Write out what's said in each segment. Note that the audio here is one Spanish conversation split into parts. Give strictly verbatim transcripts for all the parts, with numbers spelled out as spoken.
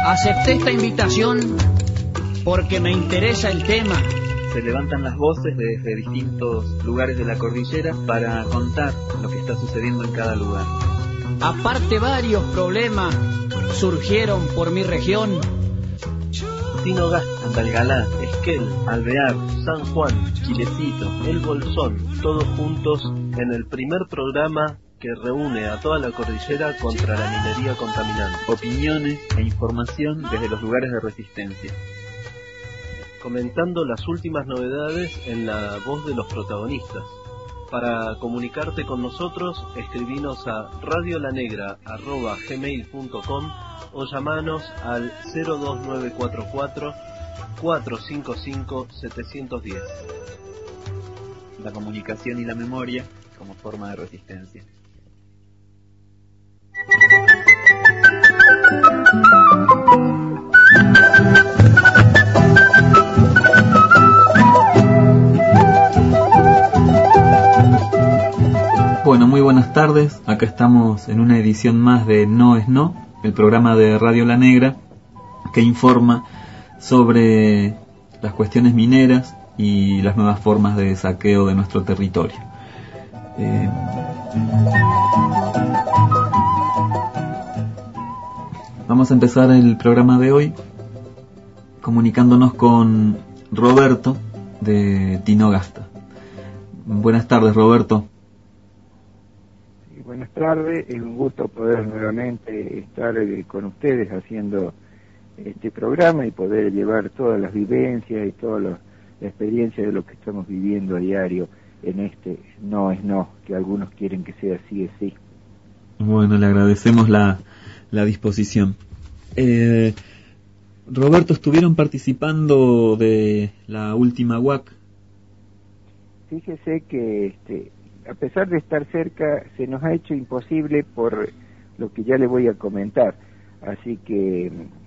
Acepté esta invitación porque me interesa el tema. Se levantan las voces desde distintos lugares de la cordillera para contar lo que está sucediendo en cada lugar. Aparte, varios problemas surgieron por mi región. Tinogasta, Andalgalá, Esquel, Alvear, San Juan, Quilecito, El Bolsón, todos juntos en el primer programa que reúne a toda la cordillera contra la minería contaminante. Opiniones e información desde los lugares de resistencia. Comentando las últimas novedades en la voz de los protagonistas. Para comunicarte con nosotros, escribinos a radiolanegra arroba gmail punto com o llamanos al cero dos nueve cuatro cuatro, cuatro cinco cinco, siete uno cero. La comunicación y la memoria como forma de resistencia. Bueno, muy buenas tardes. Acá estamos en una edición más de No es No, el programa de Radio La Negra que informa sobre las cuestiones mineras y las nuevas formas de saqueo de nuestro territorio. Eh... Vamos a empezar el programa de hoy comunicándonos con Roberto de Tinogasta. Buenas tardes, Roberto. Buenas tardes, es un gusto poder nuevamente estar eh, con ustedes haciendo este programa y poder llevar todas las vivencias y toda la, la experiencia de lo que estamos viviendo a diario en este No es No, que algunos quieren que sea sí es sí. Bueno, le agradecemos la, la disposición. Eh, Roberto, ¿estuvieron participando de la última U A C? Fíjese que este a pesar de estar cerca, se nos ha hecho imposible por lo que ya le voy a comentar. Así que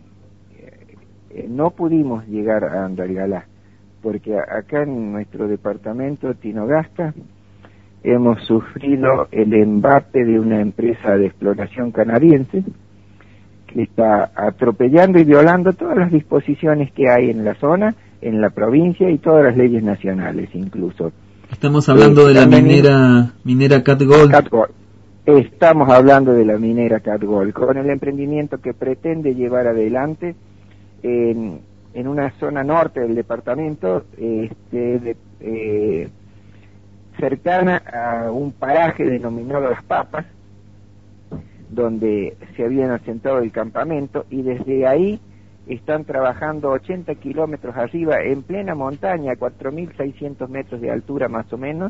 eh, no pudimos llegar a Andalgalá, porque acá en nuestro departamento Tinogasta hemos sufrido el embate de una empresa de exploración canadiense que está atropellando y violando todas las disposiciones que hay en la zona, en la provincia y todas las leyes nacionales incluso. Estamos hablando eh, de la minera minera Cat Gold. Cat Gold. Estamos hablando de la minera Cat Gold, con el emprendimiento que pretende llevar adelante en, en una zona norte del departamento, este, de, eh, cercana a un paraje denominado Las Papas, donde se habían asentado el campamento, y desde ahí están trabajando ochenta kilómetros arriba, en plena montaña, a cuatro mil seiscientos metros de altura más o menos.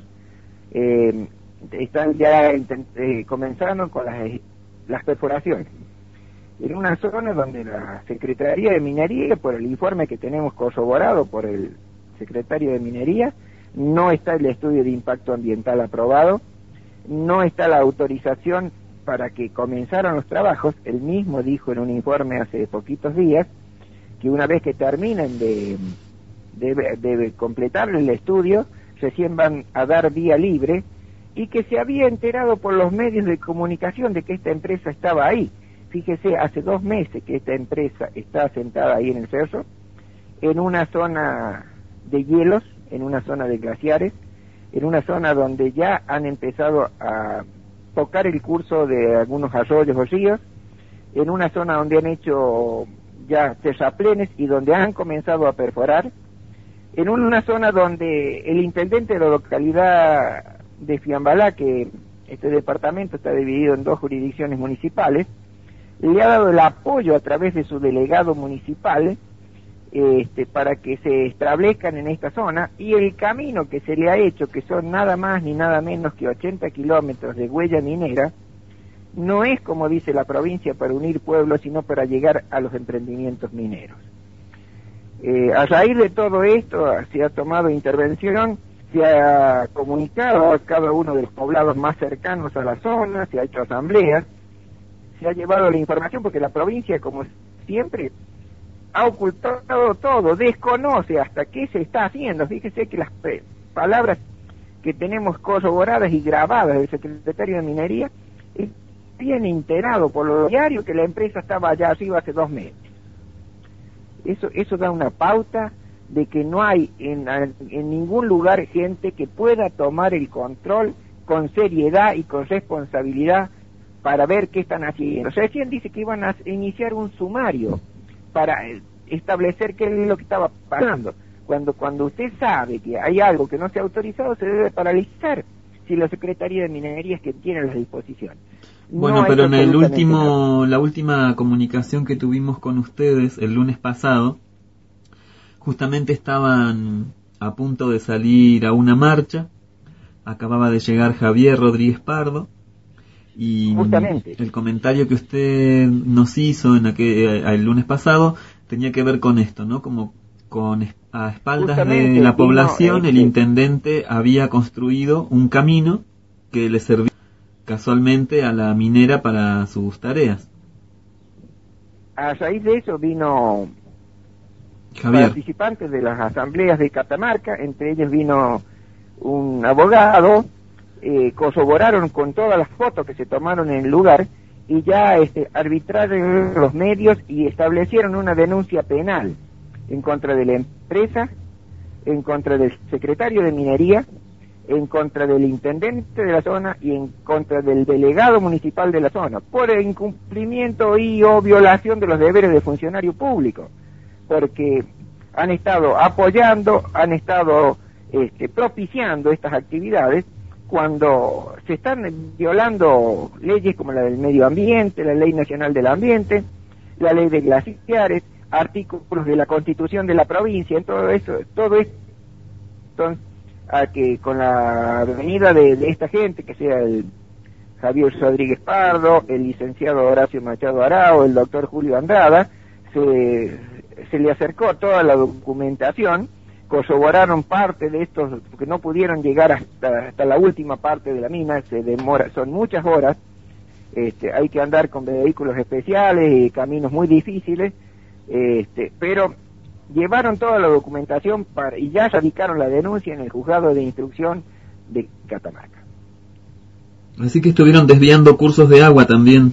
Eh, están ya eh, comenzaron con las, las perforaciones. En una zona donde la Secretaría de Minería, por el informe que tenemos corroborado por el Secretario de Minería, no está el estudio de impacto ambiental aprobado, no está la autorización para que comenzaran los trabajos. Él mismo dijo en un informe hace poquitos días que una vez que terminen de, de, de completar el estudio, recién van a dar vía libre, y que se había enterado por los medios de comunicación de que esta empresa estaba ahí. Fíjese, hace dos meses que esta empresa está asentada ahí en el cerro, en una zona de hielos, en una zona de glaciares, en una zona donde ya han empezado a tocar el curso de algunos arroyos o ríos, en una zona donde han hecho ya terraplenes y donde han comenzado a perforar, en una zona donde el intendente de la localidad de Fiambalá, que este departamento está dividido en dos jurisdicciones municipales, le ha dado el apoyo a través de su delegado municipal este, para que se establezcan en esta zona, y el camino que se le ha hecho, que son nada más ni nada menos que ochenta kilómetros de huella minera, no es, como dice la provincia, para unir pueblos, sino para llegar a los emprendimientos mineros. Eh, a raíz de todo esto se ha tomado intervención, se ha comunicado a cada uno de los poblados más cercanos a la zona, se ha hecho asambleas, se ha llevado la información, porque la provincia, como siempre, ha ocultado todo, desconoce hasta qué se está haciendo. Fíjese que las eh, palabras que tenemos corroboradas y grabadas del secretario de Minería, es bien enterado por lo diario que la empresa estaba allá arriba hace dos meses. Eso, eso da una pauta de que no hay en, en ningún lugar gente que pueda tomar el control con seriedad y con responsabilidad para ver qué están haciendo. Recién dice que iban a iniciar un sumario para establecer qué es lo que estaba pasando. Cuando, cuando usted sabe que hay algo que no se ha autorizado, se debe paralizar si la Secretaría de Minería es que tiene las disposiciones. Bueno, no pero en el último, nada. la última comunicación que tuvimos con ustedes el lunes pasado, justamente estaban a punto de salir a una marcha. Acababa de llegar Javier Rodríguez Pardo y justamente el comentario que usted nos hizo en aquel, el lunes pasado tenía que ver con esto, ¿no? Como con a espaldas justamente de la vino, población, este, el intendente había construido un camino que le servía casualmente a la minera para sus tareas. A raíz de eso vino Javier. participantes de las asambleas de Catamarca, entre ellos vino un abogado, eh, corroboraron con todas las fotos que se tomaron en el lugar y ya este, arbitraron los medios y establecieron una denuncia penal en contra de la empresa, en contra del secretario de Minería, en contra del intendente de la zona y en contra del delegado municipal de la zona, por el incumplimiento y o violación de los deberes de funcionario público, porque han estado apoyando, han estado este, propiciando estas actividades cuando se están violando leyes como la del medio ambiente, la Ley Nacional del Ambiente, la Ley de Glaciares, artículos de la Constitución de la provincia, en todo eso, todo esto, entonces, a que con la venida de, de esta gente, que sea el Javier Rodríguez Pardo, el licenciado Horacio Machado Arao, el doctor Julio Andrada, se, se le acercó toda la documentación, corroboraron parte de estos, porque no pudieron llegar hasta, hasta la última parte de la mina, se demora, son muchas horas, este, hay que andar con vehículos especiales y caminos muy difíciles, este, pero llevaron toda la documentación para, y ya radicaron la denuncia en el juzgado de instrucción de Catamarca. Así que estuvieron desviando cursos de agua también.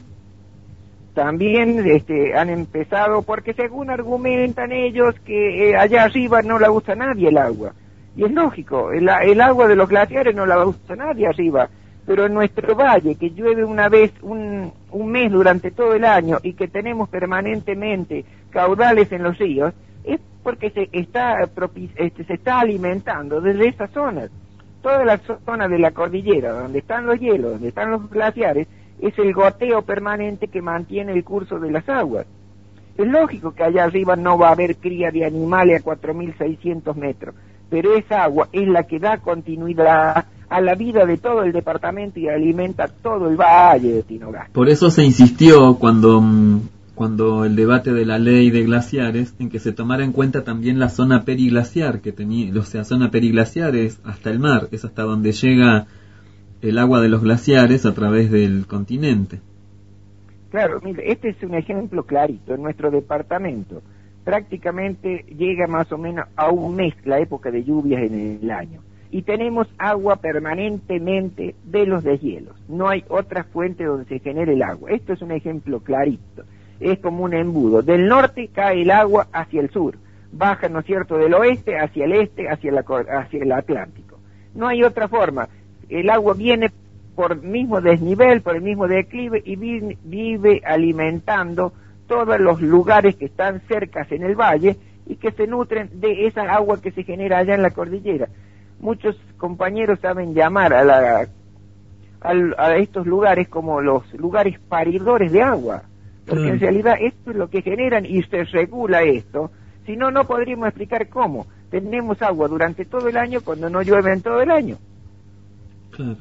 También este, han empezado, porque según argumentan ellos, que eh, allá arriba no la usa nadie el agua. Y es lógico, el, el agua de los glaciares no la usa nadie arriba, pero en nuestro valle, que llueve una vez, un, un mes durante todo el año, y que tenemos permanentemente caudales en los ríos, es porque se está, este, se está alimentando desde esas zonas. Toda la zona de la cordillera, donde están los hielos, donde están los glaciares, es el goteo permanente que mantiene el curso de las aguas. Es lógico que allá arriba no va a haber cría de animales a cuatro mil seiscientos metros, pero esa agua es la que da continuidad a la vida de todo el departamento y alimenta todo el valle de Tinogasta. Por eso se insistió cuando, cuando el debate de la ley de glaciares, en que se tomara en cuenta también la zona periglaciar, que tenía, o sea, zona periglaciar es hasta el mar, es hasta donde llega el agua de los glaciares a través del continente. Claro, mire, este es un ejemplo clarito. En nuestro departamento prácticamente llega más o menos a un mes la época de lluvias en el año. Y tenemos agua permanentemente de los deshielos. No hay otra fuente donde se genere el agua. Esto es un ejemplo clarito. Es como un embudo. Del norte cae el agua hacia el sur. Baja, ¿no es cierto?, del oeste hacia el este, hacia, la, hacia el Atlántico. No hay otra forma. El agua viene por el mismo desnivel, por el mismo declive y vive, vive alimentando todos los lugares que están cercas en el valle y que se nutren de esa agua que se genera allá en la cordillera. Muchos compañeros saben llamar a, la, a, a estos lugares como los lugares paridores de agua, porque en realidad esto es lo que generan y se regula esto. Si no, no podríamos explicar cómo. Tenemos agua durante todo el año cuando no llueve en todo el año. Claro.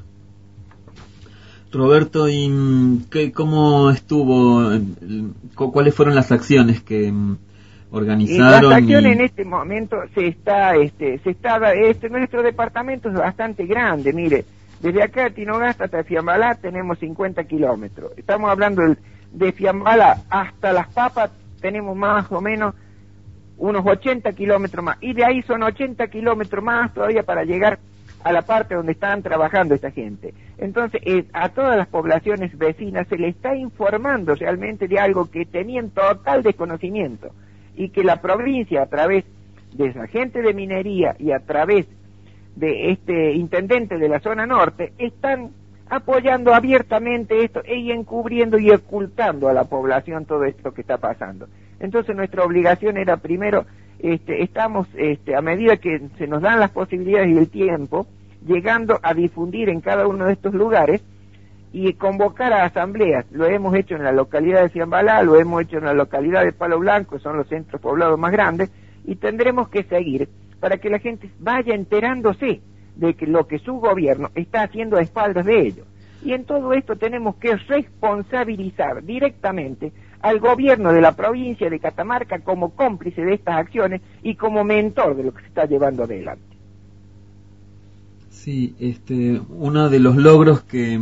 Roberto, ¿y qué, cómo estuvo? ¿Cuáles fueron las acciones que organizaron? Las acciones y... en este momento se está, este, se está, este, nuestro departamento es bastante grande, mire, desde acá de Tinogasta hasta Fiambalá tenemos cincuenta kilómetros. Estamos hablando de, de Fiambalá hasta Las Papas tenemos más o menos unos ochenta kilómetros más, y de ahí son ochenta kilómetros más todavía para llegar a la parte donde están trabajando esta gente. Entonces, eh, a todas las poblaciones vecinas se les está informando realmente de algo que tenían total desconocimiento. y que la provincia, a través de la gente de minería y a través de este intendente de la zona norte, están apoyando abiertamente esto y encubriendo y ocultando a la población todo esto que está pasando. Entonces nuestra obligación era primero, este, estamos este, a medida que se nos dan las posibilidades y el tiempo, llegando a difundir en cada uno de estos lugares y convocar a asambleas. Lo hemos hecho en la localidad de Ciambalá, lo hemos hecho en la localidad de Palo Blanco, son los centros poblados más grandes, y tendremos que seguir para que la gente vaya enterándose de que lo que su gobierno está haciendo a espaldas de ellos. Y en todo esto tenemos que responsabilizar directamente al gobierno de la provincia de Catamarca como cómplice de estas acciones y como mentor de lo que se está llevando adelante. Sí, este, uno de los logros que,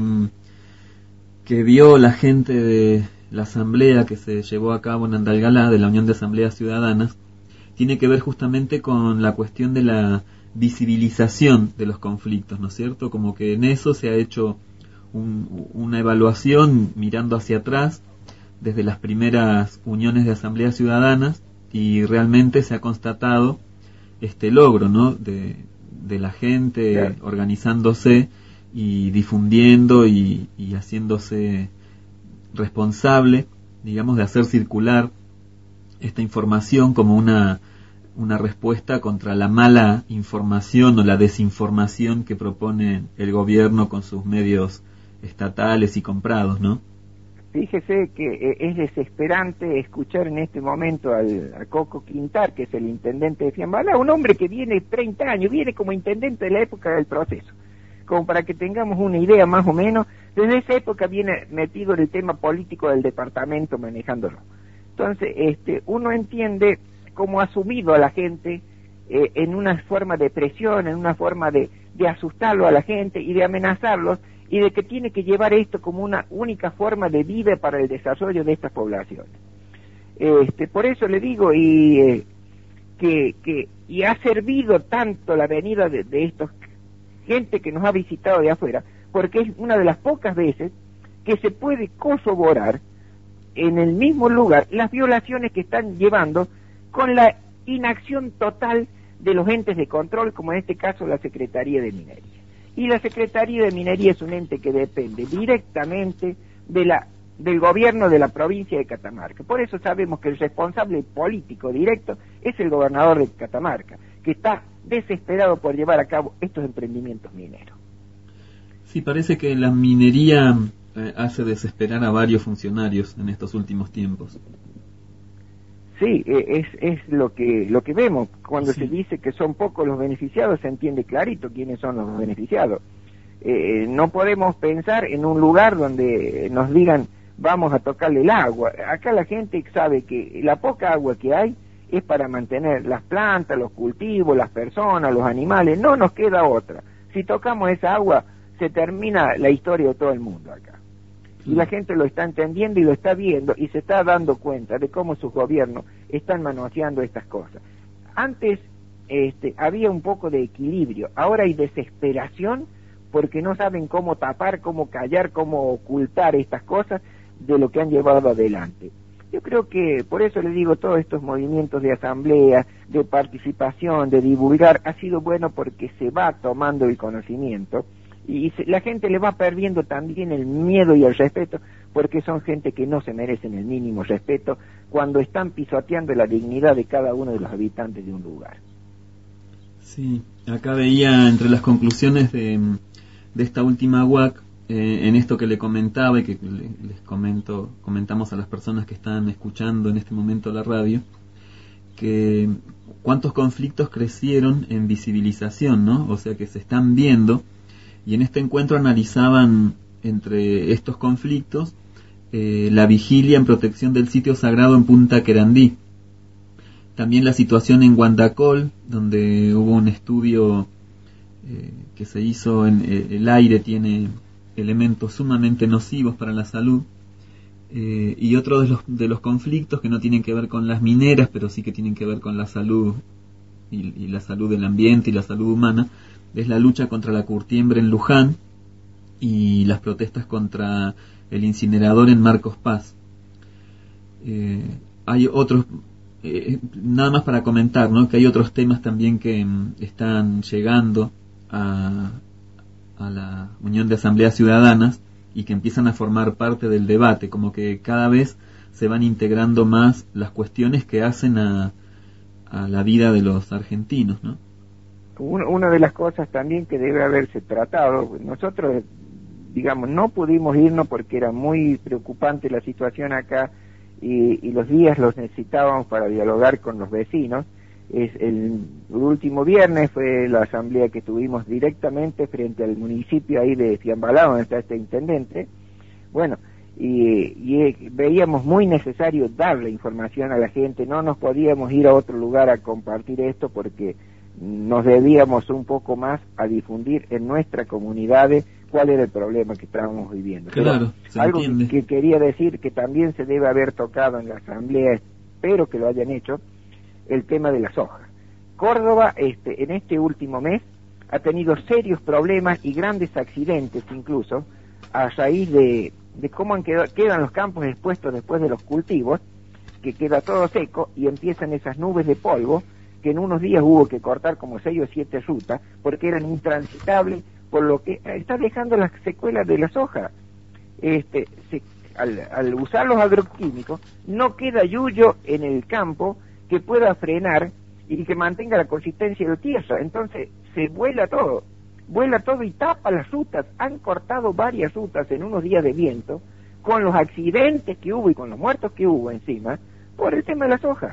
que vio la gente de la asamblea que se llevó a cabo en Andalgalá, de la Unión de Asambleas Ciudadanas, tiene que ver justamente con la cuestión de la visibilización de los conflictos, ¿no es cierto? Como que en eso se ha hecho un, una evaluación mirando hacia atrás desde las primeras uniones de asambleas ciudadanas y realmente se ha constatado este logro, ¿no? De, de la gente claro. organizándose y difundiendo y, y haciéndose responsable, digamos, de hacer circular esta información como una una respuesta contra la mala información o la desinformación que propone el gobierno con sus medios estatales y comprados, ¿no? Fíjese que es desesperante escuchar en este momento al, a Coco Quintar, que es el intendente de Fiambalá, un hombre que viene treinta años, viene como intendente de la época del proceso, como para que tengamos una idea más o menos. Desde esa época viene metido en el tema político del departamento, manejándolo. Entonces, este, uno entiende cómo ha sumido a la gente eh, en una forma de presión, en una forma de, de asustarlo a la gente y de amenazarlos, y de que tiene que llevar esto como una única forma de vida para el desarrollo de estas poblaciones. Este, por eso le digo, y eh, que, que y ha servido tanto la venida de, de estos gente que nos ha visitado de afuera, porque es una de las pocas veces que se puede corroborar en el mismo lugar las violaciones que están llevando con la inacción total de los entes de control, como en este caso la Secretaría de Minería. Y la Secretaría de Minería es un ente que depende directamente de la del gobierno de la provincia de Catamarca. Por eso sabemos que el responsable político directo es el gobernador de Catamarca, que está desesperado por llevar a cabo estos emprendimientos mineros. Sí, parece que la minería eh, hace desesperar a varios funcionarios en estos últimos tiempos. Sí, es, es lo que lo que vemos. Cuando sí. se dice que son pocos los beneficiados, se entiende clarito quiénes son los beneficiados. Eh, no podemos pensar en un lugar donde nos digan vamos a tocarle el agua. Acá la gente sabe que la poca agua que hay es para mantener las plantas, los cultivos, las personas, los animales. No nos queda otra. Si tocamos esa agua, se termina la historia de todo el mundo acá. Y la gente lo está entendiendo y lo está viendo y se está dando cuenta de cómo sus gobiernos están manoseando estas cosas. Antes este, había un poco de equilibrio, ahora hay desesperación porque no saben cómo tapar, cómo callar, cómo ocultar estas cosas de lo que han llevado adelante. Yo creo que, por eso le digo, todos estos movimientos de asamblea, de participación, de divulgar, ha sido bueno porque se va tomando el conocimiento y se, la gente le va perdiendo también el miedo y el respeto, porque son gente que no se merecen el mínimo respeto cuando están pisoteando la dignidad de cada uno de los habitantes de un lugar. Sí, acá veía entre las conclusiones de, de esta última U A C, eh, en esto que le comentaba y que le, les comento, comentamos a las personas que están escuchando en este momento la radio, que cuántos conflictos crecieron en visibilización, ¿no? O sea que se están viendo. Y en este encuentro analizaban entre estos conflictos eh, la vigilia en protección del sitio sagrado en Punta Querandí. También la situación en Guandacol, donde hubo un estudio eh, que se hizo en eh, el aire, tiene elementos sumamente nocivos para la salud. Eh, y otro de los, de los conflictos que no tienen que ver con las mineras, pero sí que tienen que ver con la salud y, y la salud del ambiente y la salud humana, es la lucha contra la curtiembre en Luján y las protestas contra el incinerador en Marcos Paz. Eh, hay otros eh, nada más para comentar, ¿no? Que hay otros temas también que mm, están llegando a, a la Unión de Asambleas Ciudadanas y que empiezan a formar parte del debate, como que cada vez se van integrando más las cuestiones que hacen a, a la vida de los argentinos, ¿no? Una de las cosas también que debe haberse tratado, nosotros, digamos, no pudimos irnos porque era muy preocupante la situación acá y, y los días los necesitábamos para dialogar con los vecinos. Es el, el último viernes fue la asamblea que tuvimos directamente frente al municipio ahí de Fiambalá, donde está este intendente. Bueno, y, y veíamos muy necesario darle información a la gente, no nos podíamos ir a otro lugar a compartir esto porque nos debíamos un poco más a difundir en nuestra comunidad cuál era el problema que estábamos viviendo. Claro, Pero algo entiende. que quería decir que también se debe haber tocado en la asamblea, espero que lo hayan hecho, el tema de la soja. Córdoba, este, en este último mes, ha tenido serios problemas y grandes accidentes incluso, a raíz de, de cómo han quedado, quedan los campos expuestos después de los cultivos, que queda todo seco y empiezan esas nubes de polvo, que en unos días hubo que cortar como seis o siete rutas porque eran intransitables, por lo que está dejando las secuelas de la soja. Este, se, al, al usar los agroquímicos no queda yuyo en el campo que pueda frenar y que mantenga la consistencia de la tierra, entonces se vuela todo, vuela todo y tapa las rutas. Han cortado varias rutas en unos días de viento, con los accidentes que hubo y con los muertos que hubo encima, por el tema de la soja.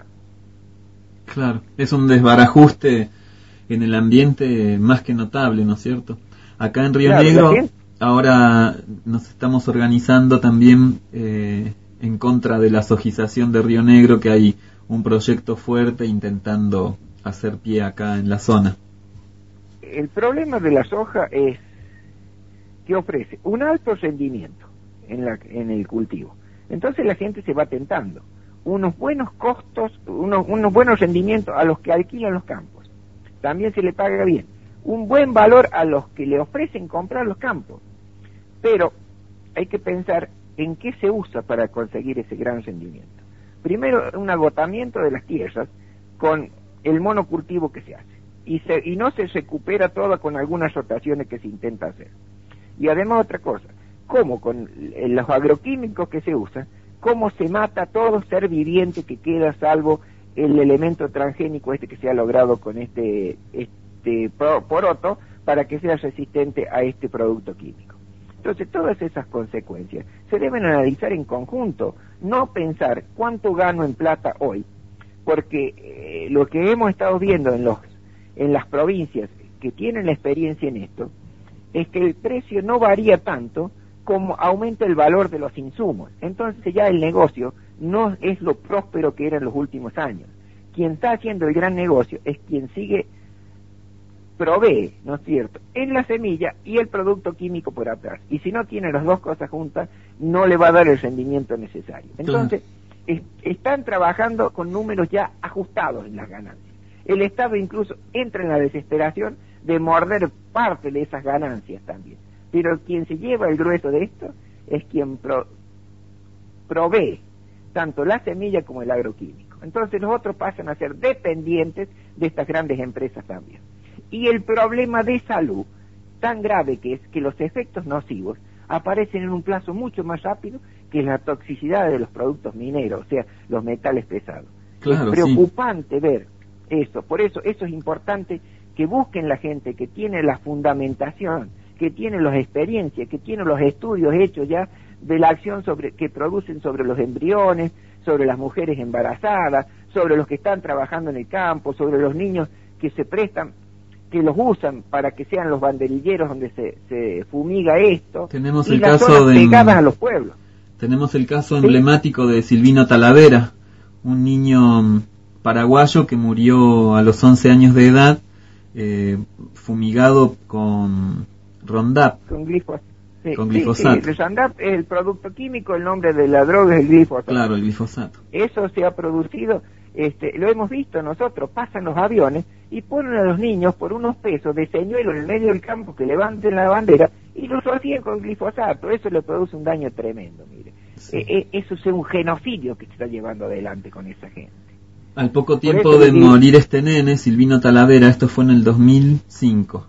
Claro, es un desbarajuste en el ambiente más que notable, ¿no es cierto? Acá en Río claro, Negro ahora nos estamos organizando también eh, en contra de la sojización de Río Negro, que hay un proyecto fuerte intentando hacer pie acá en la zona. El problema de la soja es que ofrece un alto rendimiento en, la, en el cultivo, entonces la gente se va tentando. Unos buenos costos, unos, unos buenos rendimientos a los que alquilan los campos. También se le paga bien. Un buen valor a los que le ofrecen comprar los campos. Pero hay que pensar en qué se usa para conseguir ese gran rendimiento. Primero, un agotamiento de las tierras con el monocultivo que se hace. Y, se, y no se recupera todo con algunas rotaciones que se intenta hacer. Y además otra cosa, cómo con los agroquímicos que se usan, cómo se mata todo ser viviente que queda salvo el elemento transgénico este que se ha logrado con este, este poroto para que sea resistente a este producto químico. Entonces todas esas consecuencias se deben analizar en conjunto, no pensar cuánto gano en plata hoy, porque eh, lo que hemos estado viendo en, los, en las provincias que tienen la experiencia en esto, es que el precio no varía tanto como aumenta el valor de los insumos. Entonces ya el negocio no es lo próspero que era en los últimos años. Quien está haciendo el gran negocio es quien sigue, provee, ¿no es cierto?, en la semilla y el producto químico por atrás. Y si no tiene las dos cosas juntas, no le va a dar el rendimiento necesario. Entonces, es, están trabajando con números ya ajustados en las ganancias. El Estado incluso entra en la desesperación de morder parte de esas ganancias también. Pero quien se lleva el grueso de esto es quien pro, provee tanto la semilla como el agroquímico. Entonces los otros pasan a ser dependientes de estas grandes empresas también. Y el problema de salud, tan grave que es que los efectos nocivos aparecen en un plazo mucho más rápido que la toxicidad de los productos mineros, o sea, los metales pesados. Claro, es preocupante sí. ver eso. Por eso, eso es importante que busquen la gente que tiene la fundamentación, que tiene las experiencias, que tiene los estudios hechos ya de la acción sobre que producen sobre los embriones, sobre las mujeres embarazadas, sobre los que están trabajando en el campo, sobre los niños que se prestan, que los usan para que sean los banderilleros donde se, se fumiga esto. Tenemos y el las caso zonas de pegadas a los pueblos. Tenemos el caso ¿Sí? emblemático de Silvino Talavera, un niño paraguayo que murió a los once años de edad, eh, fumigado con Roundup. Con glifos. Sí, con glifosato. Sí, sí. El Roundup es el producto químico, el nombre de la droga es el glifosato. Claro, el glifosato. Eso se ha producido, este, lo hemos visto nosotros, pasan los aviones y ponen a los niños por unos pesos de señuelo en el medio del campo que levanten la bandera y los rocían con glifosato. Eso le produce un daño tremendo, mire. Sí. Eh, eh, eso es un genocidio que se está llevando adelante con esa gente. Al poco tiempo de morir este nene, Silvino Talavera, esto fue en el dos mil cinco,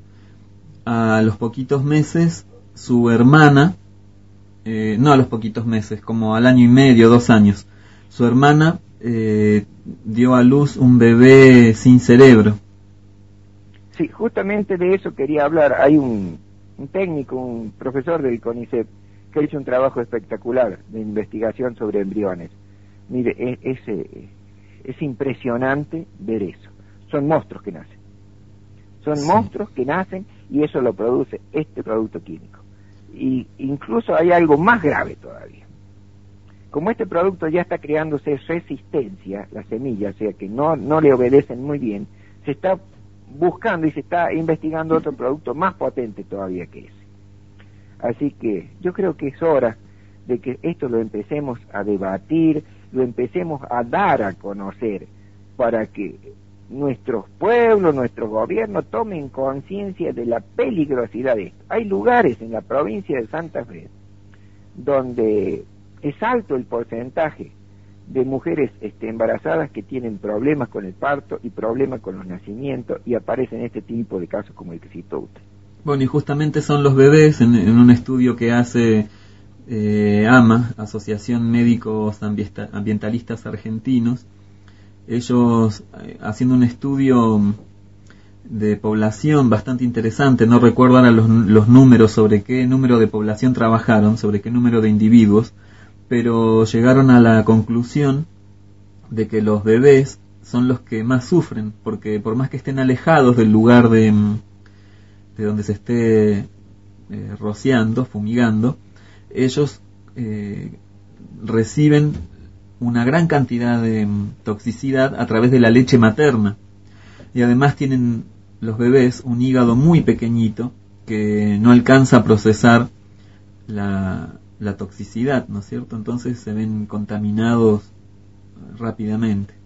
a los poquitos meses, su hermana, eh, no a los poquitos meses, como al año y medio, dos años, su hermana eh, dio a luz un bebé sin cerebro. Sí, justamente de eso quería hablar. Hay un, un técnico, un profesor del CONICET, que hizo un trabajo espectacular de investigación sobre embriones. Mire, es, es, es impresionante ver eso. Son monstruos que nacen. Son sí. monstruos que nacen y eso lo produce este producto químico. Y incluso hay algo más grave todavía. Como este producto ya está creándose resistencia, las semillas, o sea que no, no le obedecen muy bien, se está buscando y se está investigando otro producto más potente todavía que ese. Así que yo creo que es hora de que esto lo empecemos a debatir, lo empecemos a dar a conocer, para que nuestros pueblos, nuestros gobiernos tomen conciencia de la peligrosidad de esto. Hay lugares en la provincia de Santa Fe donde es alto el porcentaje de mujeres este, embarazadas que tienen problemas con el parto y problemas con los nacimientos, y aparecen este tipo de casos como el que citó usted. Bueno, y justamente son los bebés, en, en un estudio que hace eh, AMA, Asociación Médicos Ambientalistas Argentinos, ellos eh, haciendo un estudio de población bastante interesante, no recuerdo ahora los, los números, sobre qué número de población trabajaron, sobre qué número de individuos, pero llegaron a la conclusión de que los bebés son los que más sufren, porque por más que estén alejados del lugar de, de donde se esté eh, rociando, fumigando, ellos eh, reciben una gran cantidad de toxicidad a través de la leche materna, y además tienen los bebés un hígado muy pequeñito que no alcanza a procesar la, la toxicidad, ¿no es cierto? Entonces se ven contaminados rápidamente.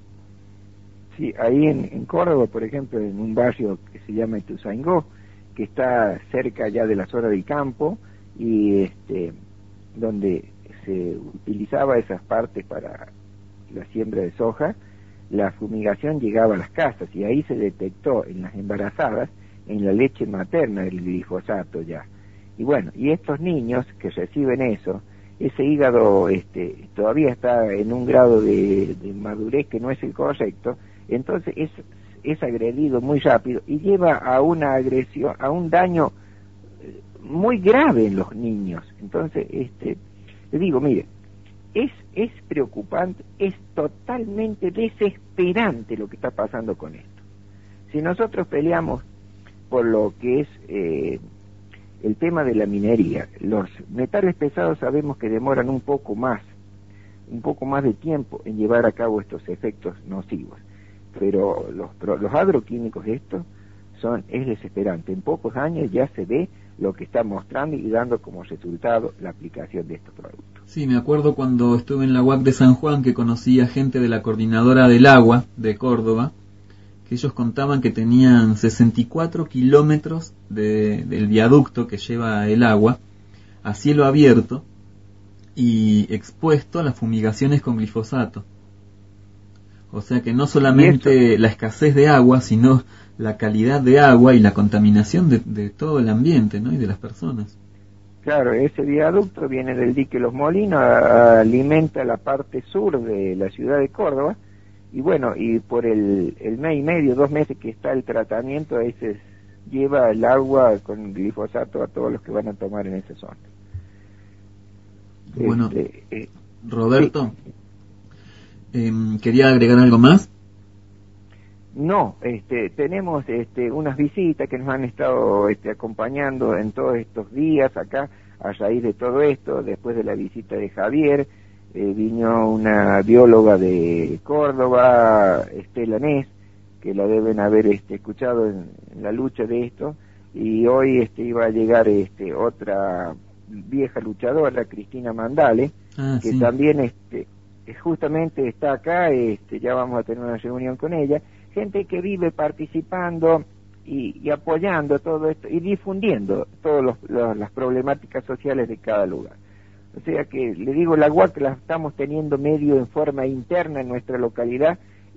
Sí, ahí en, en Córdoba, por ejemplo, en un barrio que se llama Ituzaingó, que está cerca ya de la zona del campo, y este donde se utilizaba esas partes para la siembra de soja, la fumigación llegaba a las casas, y ahí se detectó en las embarazadas, en la leche materna, el glifosato ya. Y bueno, y estos niños que reciben eso, ese hígado este, todavía está en un grado de, de madurez que no es el correcto, entonces es, es agredido muy rápido y lleva a una agresión, a un daño muy grave en los niños. Entonces, este, le digo, mire, es, es preocupante, es totalmente desesperante lo que está pasando con esto. Si nosotros peleamos por lo que es eh, el tema de la minería, los metales pesados sabemos que demoran un poco más, un poco más de tiempo en llevar a cabo estos efectos nocivos, pero los, los agroquímicos estos son, es desesperante. En pocos años ya se ve lo que está mostrando y dando como resultado la aplicación de estos productos. Sí, me acuerdo cuando estuve en la U A C de San Juan que conocí a gente de la Coordinadora del Agua de Córdoba, que ellos contaban que tenían sesenta y cuatro kilómetros de, del viaducto que lleva el agua a cielo abierto y expuesto a las fumigaciones con glifosato. O sea que no solamente la escasez de agua, sino la calidad de agua y la contaminación de, de todo el ambiente, ¿no? Y de las personas. Claro, ese viaducto viene del dique Los Molinos, a, a, alimenta la parte sur de la ciudad de Córdoba, y bueno, y por el, el mes y medio, dos meses que está el tratamiento, ahí se lleva el agua con glifosato a todos los que van a tomar en esa zona. Bueno, este, eh, Roberto, sí. eh, ¿quería agregar algo más? No, este, tenemos este, unas visitas que nos han estado este, acompañando en todos estos días acá, a raíz de todo esto. Después de la visita de Javier, eh, vino una bióloga de Córdoba, Estela Nés, que la deben haber este, escuchado en, en la lucha de esto, y hoy este, iba a llegar este, otra vieja luchadora, Cristina Mandale, ah, que sí. también este, justamente está acá, este, ya vamos a tener una reunión con ella. Gente que vive participando y, y apoyando todo esto y difundiendo todas las problemáticas sociales de cada lugar. O sea que, le digo, la U A C la estamos teniendo medio en forma interna en nuestra localidad,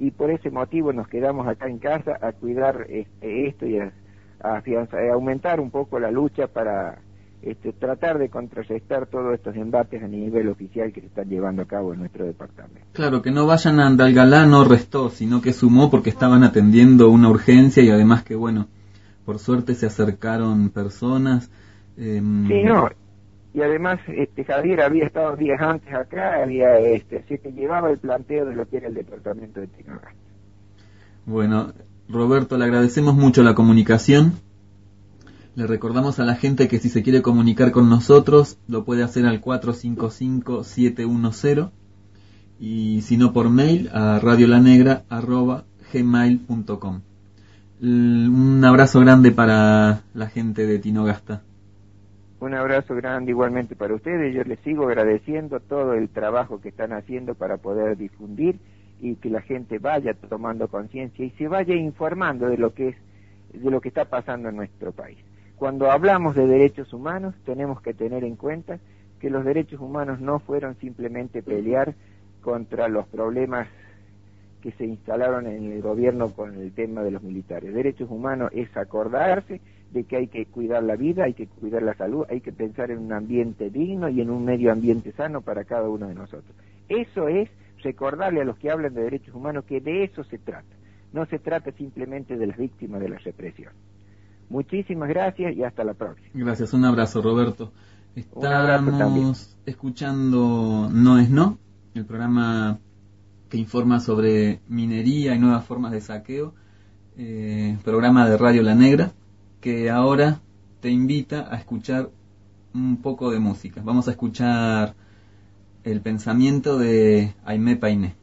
y por ese motivo nos quedamos acá en casa a cuidar este, esto y a, a, afianzar, a aumentar un poco la lucha para este, tratar de contrarrestar todos estos embates a nivel oficial que se están llevando a cabo en nuestro departamento. Claro, que no vayan a Andalgalá, no restó, sino que sumó porque estaban atendiendo una urgencia y además que, bueno, por suerte se acercaron personas. Eh... Sí, no, y además este, Javier había estado días antes acá, había este, así que llevaba el planteo de lo que era el departamento de Tinogasta. Bueno, Roberto, le agradecemos mucho la comunicación. Le recordamos a la gente que si se quiere comunicar con nosotros lo puede hacer al cuatro cinco cinco, siete uno cero y si no por mail a radiolanegra arroba gmail punto com. Un abrazo grande para la gente de Tinogasta. Un abrazo grande igualmente para ustedes. Yo les sigo agradeciendo todo el trabajo que están haciendo para poder difundir y que la gente vaya tomando conciencia y se vaya informando de lo que es, de lo que está pasando en nuestro país. Cuando hablamos de derechos humanos, tenemos que tener en cuenta que los derechos humanos no fueron simplemente pelear contra los problemas que se instalaron en el gobierno con el tema de los militares. Derechos humanos es acordarse de que hay que cuidar la vida, hay que cuidar la salud, hay que pensar en un ambiente digno y en un medio ambiente sano para cada uno de nosotros. Eso es recordarle a los que hablan de derechos humanos que de eso se trata. No se trata simplemente de las víctimas de la represión. Muchísimas gracias y hasta la próxima. Gracias, un abrazo, Roberto. Estamos escuchando No es No, el programa que informa sobre minería y nuevas formas de saqueo, eh, programa de Radio La Negra, que ahora te invita a escuchar un poco de música. Vamos a escuchar el pensamiento de Aimé Painé.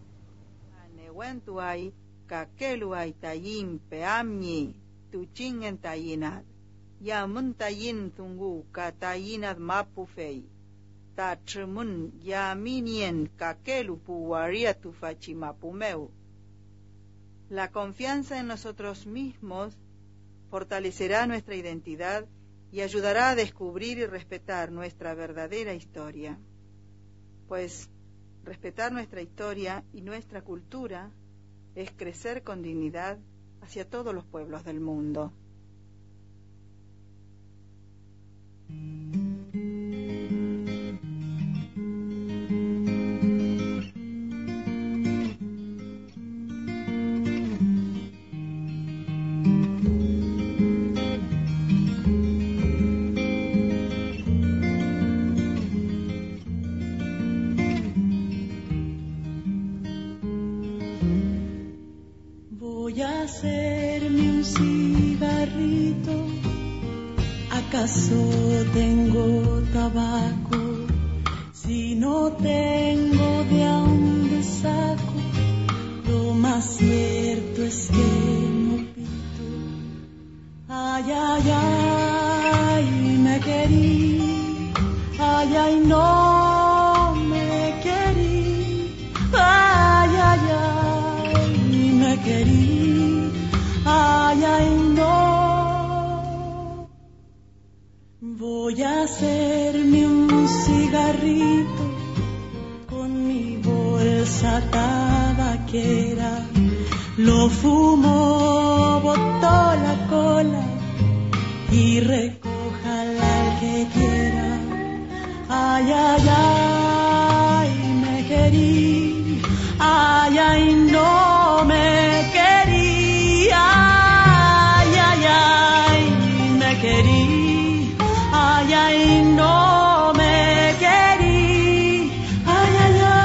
Tuching en tayinat, ya mun tayin tungu ka tayinat mapufei, ta chemun ya minien kakelu puwaria tu fachimapumeu. La confianza en nosotros mismos fortalecerá nuestra identidad y ayudará a descubrir y respetar nuestra verdadera historia. Pues respetar nuestra historia y nuestra cultura es crecer con dignidad hacia todos los pueblos del mundo. Voy a hacerme un cigarrito, ¿acaso tengo tabaco? Si no tengo de a dónde saco, lo más cierto es que no pito. Ay, ay, ay, me querí, ay, ay, no me querí, ay, ay, ay, me querí, ay, ay, no. Voy a hacerme un cigarrito con mi bolsa tabaquera, lo fumo, botó la cola y recójala el que quiera. Ay, ay, ay, me querí, ay, ay, no me querí, ay, ay, ay, me querí, ay, ay, no me querí, ay, ay, ay.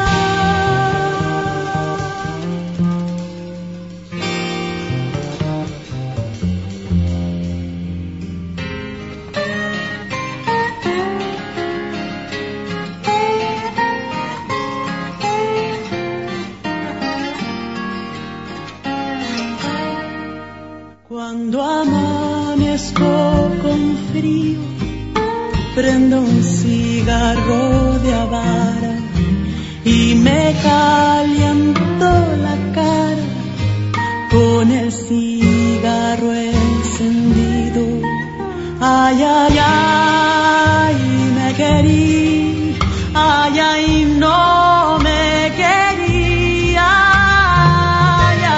Cuando amanezco con frío, prendo un cigarro de Habara y me caliento la cara con el cigarro encendido. Ay, ay, ay, me querí, ay, ay, no me querí, ay,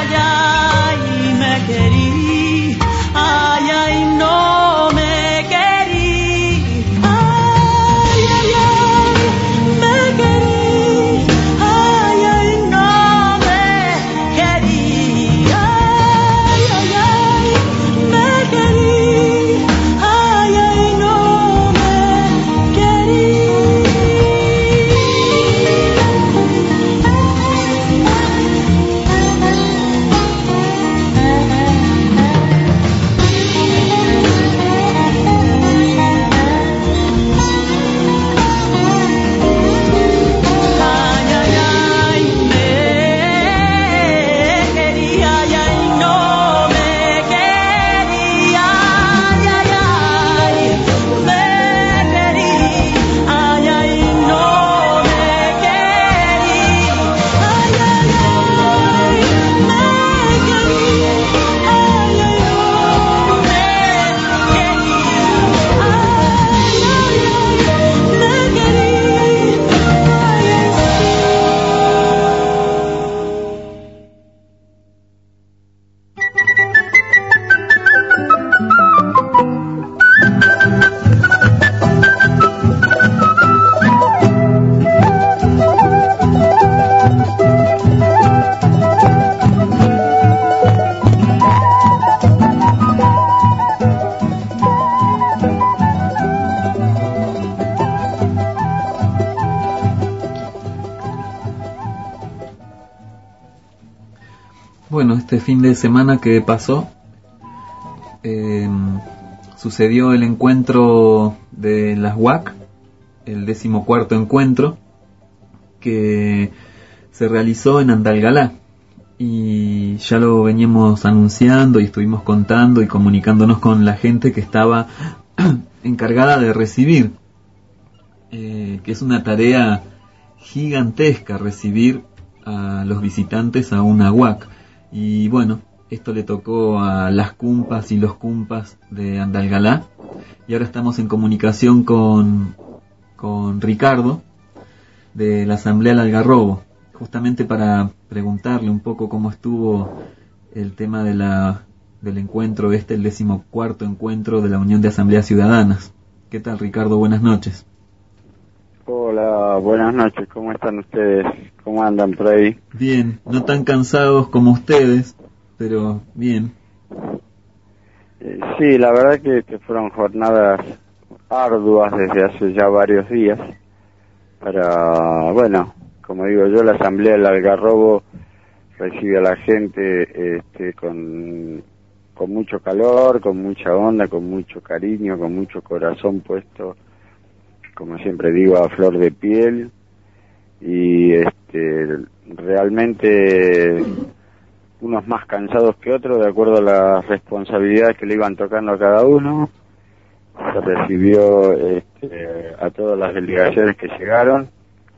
Bueno, este fin de semana que pasó, eh, sucedió el encuentro de las U A C, el decimocuarto encuentro, que se realizó en Andalgalá. Y ya lo veníamos anunciando y estuvimos contando y comunicándonos con la gente que estaba encargada de recibir, eh, que es una tarea gigantesca recibir a los visitantes a una U A C. Y bueno, esto le tocó a las cumpas y los cumpas de Andalgalá, y ahora estamos en comunicación con, con Ricardo de la Asamblea del Algarrobo, justamente para preguntarle un poco cómo estuvo el tema de la del encuentro este, el decimocuarto encuentro de la Unión de Asambleas Ciudadanas. ¿Qué tal, Ricardo? Buenas noches. Hola, buenas noches. ¿Cómo están ustedes? ¿Cómo andan por ahí? Bien, no tan cansados como ustedes, pero bien. Eh, sí, la verdad que, que fueron jornadas arduas desde hace ya varios días. Para, bueno, como digo yo, la Asamblea del Algarrobo recibe a la gente este, con, con mucho calor, con mucha onda, con mucho cariño, con mucho corazón puesto, como siempre digo, a flor de piel. Y este, realmente unos más cansados que otros, de acuerdo a las responsabilidades que le iban tocando a cada uno. Se recibió este, a todas las delegaciones que llegaron,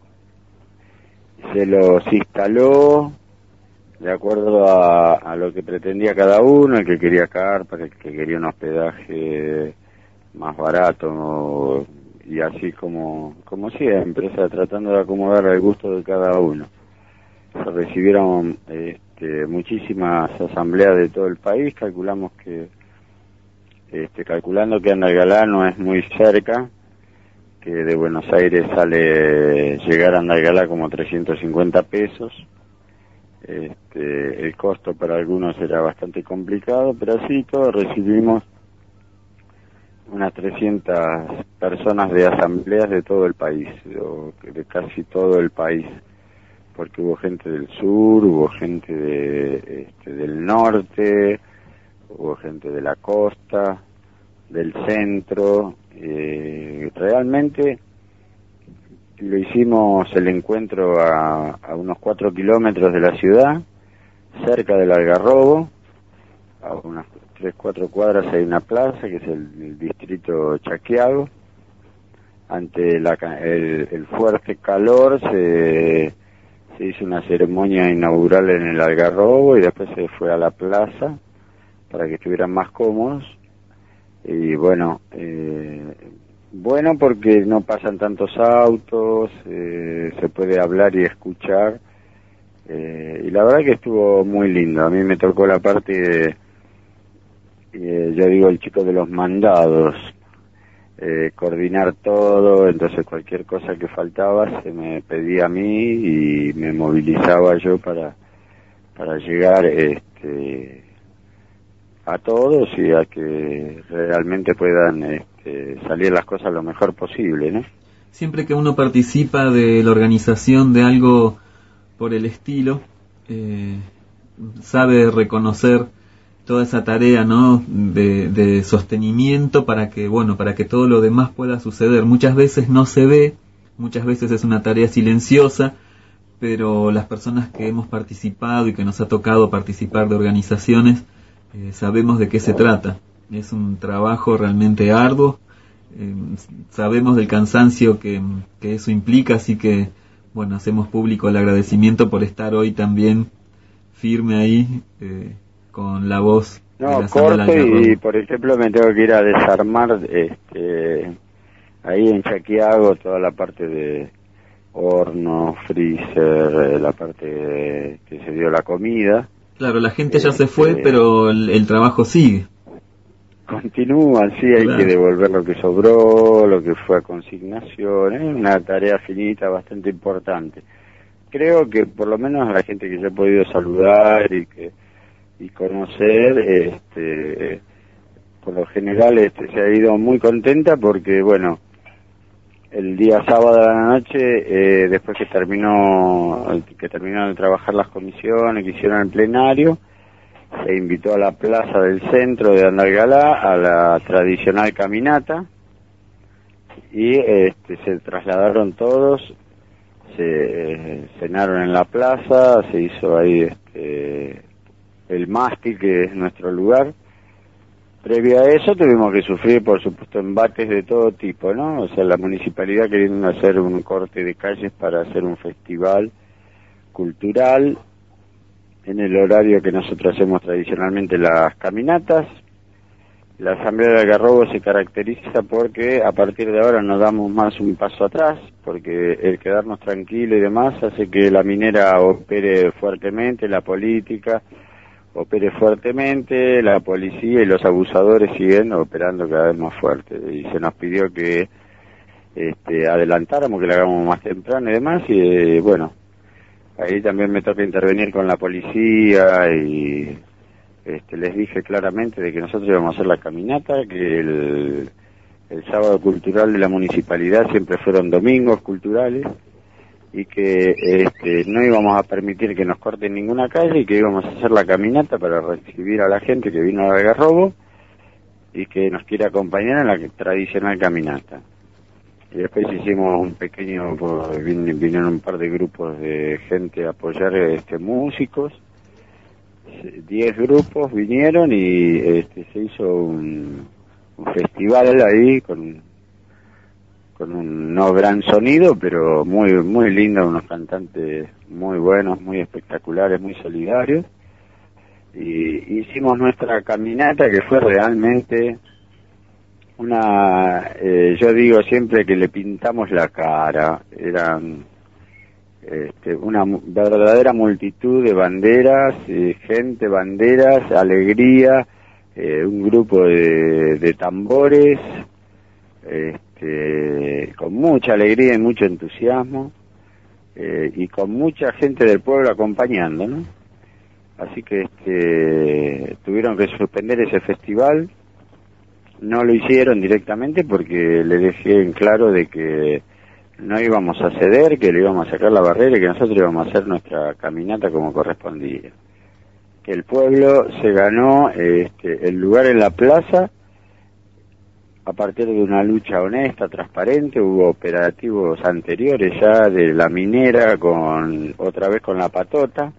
se los instaló de acuerdo a, a lo que pretendía cada uno, el que quería carpa, el que quería un hospedaje más barato, y así como como siempre, o sea, tratando de acomodar al gusto de cada uno. Se recibieron este, muchísimas asambleas de todo el país. Calculamos que Este, calculando que Andalgalá no es muy cerca, que de Buenos Aires sale llegar a Andalgalá como trescientos cincuenta pesos, este, el costo para algunos era bastante complicado, pero así todos recibimos unas trescientas personas de asambleas de todo el país, o de casi todo el país, porque hubo gente del sur, hubo gente de, este, del norte, hubo gente de la costa, del centro. Eh, realmente lo hicimos el encuentro a, a unos cuatro kilómetros de la ciudad, cerca del Algarrobo, a unas tres, cuatro cuadras hay una plaza que es el, el distrito Chaquiago. Ante la, el, el fuerte calor se, se hizo una ceremonia inaugural en el Algarrobo y después se fue a la plaza para que estuvieran más cómodos. Y bueno, eh, bueno porque no pasan tantos autos, eh, se puede hablar y escuchar, eh, y la verdad que estuvo muy lindo. A mí me tocó la parte, eh, yo digo, el chico de los mandados, eh, coordinar todo, entonces cualquier cosa que faltaba se me pedía a mí y me movilizaba yo para, para llegar este a todos y a que realmente puedan este, salir las cosas lo mejor posible, ¿no? Siempre que uno participa de la organización de algo por el estilo, eh, sabe reconocer toda esa tarea, ¿no?, de, de sostenimiento para que, bueno, para que todo lo demás pueda suceder. Muchas veces no se ve, muchas veces es una tarea silenciosa, pero las personas que hemos participado y que nos ha tocado participar de organizaciones, Eh, sabemos de qué se trata. Es un trabajo realmente arduo, eh, sabemos del cansancio que, que eso implica, así que, bueno, hacemos público el agradecimiento por estar hoy también firme ahí, eh, con la voz no, de la Asamblea del Algarrobo. Y, por ejemplo, me tengo que ir a desarmar este, ahí en Chaquiago toda la parte de horno, freezer, la parte de, que se dio la comida. Claro, la gente ya se fue, eh, pero el, el trabajo sigue. Continúa, sí, hay claro. que devolver lo que sobró, lo que fue a consignación, es una tarea finita bastante importante. Creo que por lo menos a la gente que yo he podido saludar y que y conocer, este, por lo general este, se ha ido muy contenta porque, bueno, el día sábado a la noche, eh, después que terminó que terminaron de trabajar las comisiones, que hicieron el plenario, se invitó a la plaza del centro de Andalgalá a la tradicional caminata y este, se trasladaron todos, se eh, cenaron en la plaza, se hizo ahí este, el mástil, que es nuestro lugar. Previo a eso tuvimos que sufrir, por supuesto, embates de todo tipo, ¿no? O sea, la municipalidad queriendo hacer un corte de calles para hacer un festival cultural en el horario que nosotros hacemos tradicionalmente las caminatas. La Asamblea de Algarrobo se caracteriza porque a partir de ahora nos damos más un paso atrás, porque el quedarnos tranquilo y demás hace que la minera opere fuertemente, la política opere fuertemente, la policía y los abusadores siguen operando cada vez más fuerte. Y se nos pidió que este, adelantáramos, que lo hagamos más temprano y demás, y eh, bueno, ahí también me toca intervenir con la policía y este, les dije claramente de que nosotros íbamos a hacer la caminata, que el, el sábado cultural de la municipalidad siempre fueron domingos culturales, y que este, no íbamos a permitir que nos corten ninguna calle y que íbamos a hacer la caminata para recibir a la gente que vino al Algarrobo y que nos quiere acompañar en la tradicional caminata. Y después hicimos un pequeño, pues, vin, vinieron un par de grupos de gente a apoyar, este, músicos, diez grupos vinieron y este, se hizo un, un festival ahí con con un no gran sonido, pero muy muy lindo, unos cantantes muy buenos, muy espectaculares, muy solidarios. Y hicimos nuestra caminata, que fue realmente una, eh, yo digo siempre que le pintamos la cara, eran este, una verdadera multitud de banderas, eh, gente, banderas, alegría, eh, un grupo de, de tambores, este, con mucha alegría y mucho entusiasmo, eh, y con mucha gente del pueblo acompañando, ¿no? Así que este, tuvieron que suspender ese festival. No lo hicieron directamente porque le dejé en claro de que no íbamos a ceder, que le íbamos a sacar la barrera y que nosotros íbamos a hacer nuestra caminata como correspondía. Que el pueblo se ganó este, el lugar en la plaza a partir de una lucha honesta, transparente. Hubo operativos anteriores ya de la minera, con otra vez con la patota,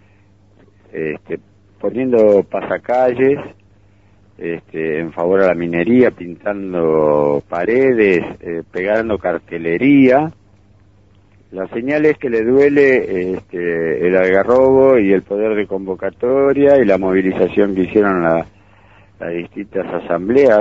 este, poniendo pasacalles este, en favor a la minería, pintando paredes, eh, pegando cartelería. La señal es que le duele este, el Algarrobo y el poder de convocatoria y la movilización que hicieron la, las distintas asambleas.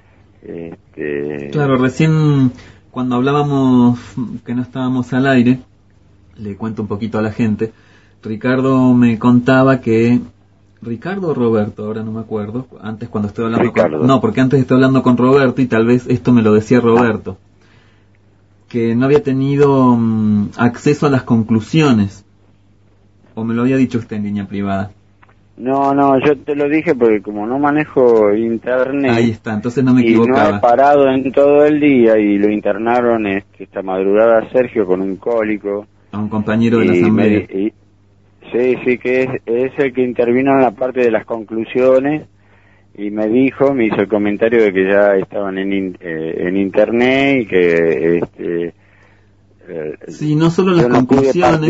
Este... Claro, recién cuando hablábamos que no estábamos al aire, le cuento un poquito a la gente, Ricardo me contaba que... ¿Ricardo o Roberto? Ahora no me acuerdo. Antes cuando estoy hablando Ricardo. con... No, porque antes estoy hablando con Roberto y tal vez esto me lo decía Roberto. Que no había tenido um, acceso a las conclusiones. ¿O me lo había dicho usted en línea privada? No, no, yo te lo dije porque como no manejo internet... Ahí está, entonces no me y equivocaba. Y no he parado en todo el día y lo internaron este, esta madrugada a Sergio con un cólico. A un compañero de la asamblea. Me, y, sí, sí, que es, es el que intervino en la parte de las conclusiones y me dijo, me hizo el comentario de que ya estaban en, eh, en internet y que... este eh, sí, no solo las no conclusiones...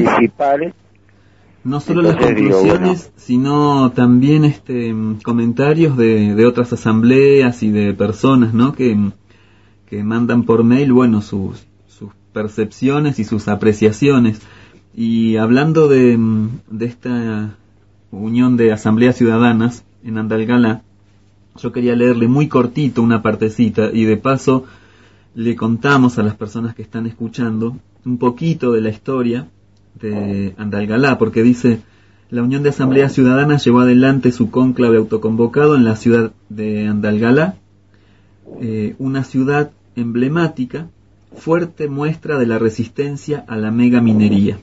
No solo las conclusiones, bueno, sino también este comentarios de, de otras asambleas y de personas, ¿no? Que, que mandan por mail, bueno, sus, sus percepciones y sus apreciaciones. Y hablando de, de esta unión de asambleas ciudadanas en Andalgalá, yo quería leerle muy cortito una partecita y de paso le contamos a las personas que están escuchando un poquito de la historia de Andalgalá, porque dice: la Unión de Asambleas Ciudadanas llevó adelante su cónclave autoconvocado en la ciudad de Andalgalá, eh, una ciudad emblemática, fuerte muestra de la resistencia a la mega minería.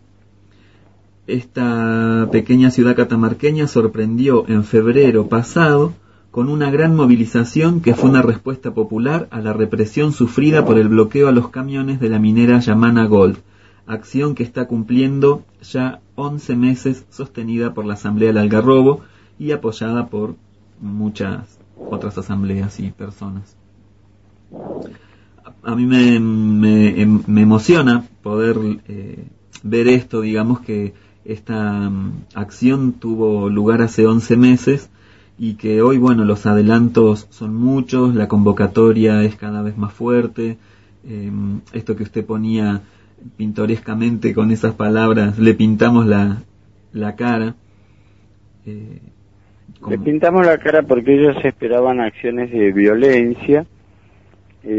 Esta pequeña ciudad catamarqueña sorprendió en febrero pasado con una gran movilización que fue una respuesta popular a la represión sufrida por el bloqueo a los camiones de la minera Yamana Gold, acción que está cumpliendo ya once meses sostenida por la Asamblea del Algarrobo y apoyada por muchas otras asambleas y personas. A mí me, me, me emociona poder eh, ver esto, digamos que esta um, acción tuvo lugar hace once meses y que hoy, bueno, los adelantos son muchos, la convocatoria es cada vez más fuerte, eh, esto que usted ponía pintorescamente con esas palabras, le pintamos la, la cara. Eh, Le pintamos la cara porque ellos esperaban acciones de violencia y,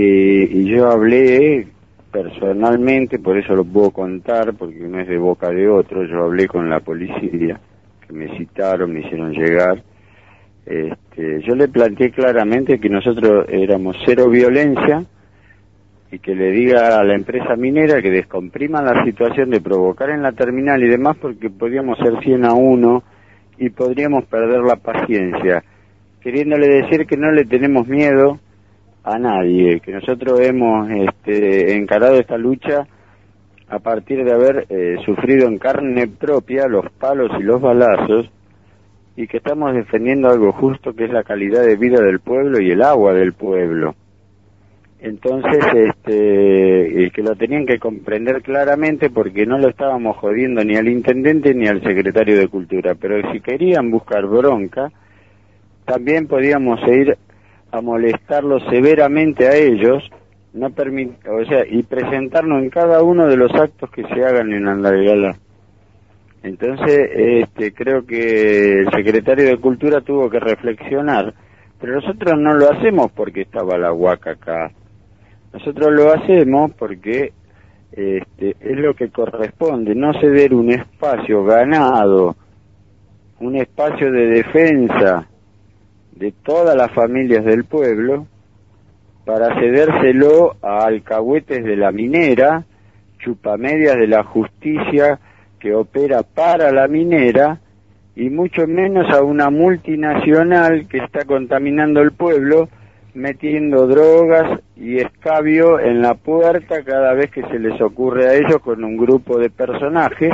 y yo hablé personalmente, por eso lo puedo contar, porque no es de boca de otro, yo hablé con la policía, que me citaron, me hicieron llegar. Este, yo le planteé claramente que nosotros éramos cero violencia y que le diga a la empresa minera que descomprima la situación de provocar en la terminal y demás, porque podíamos ser cien a uno y podríamos perder la paciencia, queriéndole decir que no le tenemos miedo a nadie, que nosotros hemos este, encarado esta lucha a partir de haber eh, sufrido en carne propia los palos y los balazos, y que estamos defendiendo algo justo, que es la calidad de vida del pueblo y el agua del pueblo. Entonces, este, que lo tenían que comprender claramente, porque no lo estábamos jodiendo ni al intendente ni al secretario de Cultura, pero si querían buscar bronca, también podíamos ir a molestarlos severamente a ellos, no permit, o sea, y presentarnos en cada uno de los actos que se hagan en Andalgalá. Entonces, este, creo que el secretario de Cultura tuvo que reflexionar, pero nosotros no lo hacemos porque estaba la Huaca acá. Nosotros lo hacemos porque este, es lo que corresponde, no ceder un espacio ganado, un espacio de defensa de todas las familias del pueblo, para cedérselo a alcahuetes de la minera, chupamedias de la justicia que opera para la minera, y mucho menos a una multinacional que está contaminando el pueblo, metiendo drogas y escabio en la puerta cada vez que se les ocurre a ellos, con un grupo de personajes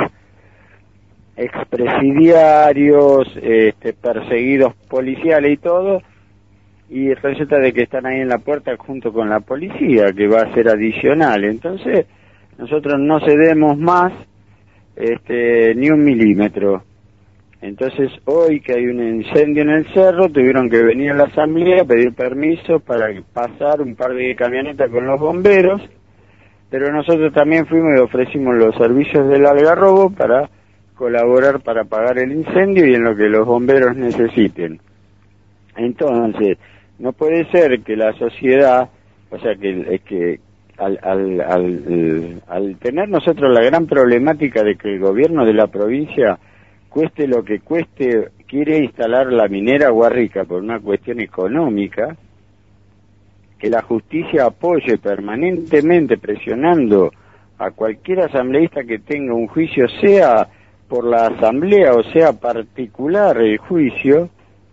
expresidiarios, este, perseguidos policiales y todo, y resulta de que están ahí en la puerta junto con la policía, que va a ser adicional. Entonces nosotros no cedemos más este, ni un milímetro. Entonces hoy que hay un incendio en el cerro, tuvieron que venir a la asamblea a pedir permiso para pasar un par de camionetas con los bomberos, pero nosotros también fuimos y ofrecimos los servicios del Algarrobo para colaborar para apagar el incendio y en lo que los bomberos necesiten. Entonces, no puede ser que la sociedad, o sea, que, que al, al, al, al tener nosotros la gran problemática de que el gobierno de la provincia, cueste lo que cueste, quiere instalar la minera Guarrica por una cuestión económica, que la justicia apoye permanentemente presionando a cualquier asambleísta que tenga un juicio, sea por la asamblea o sea particular el juicio,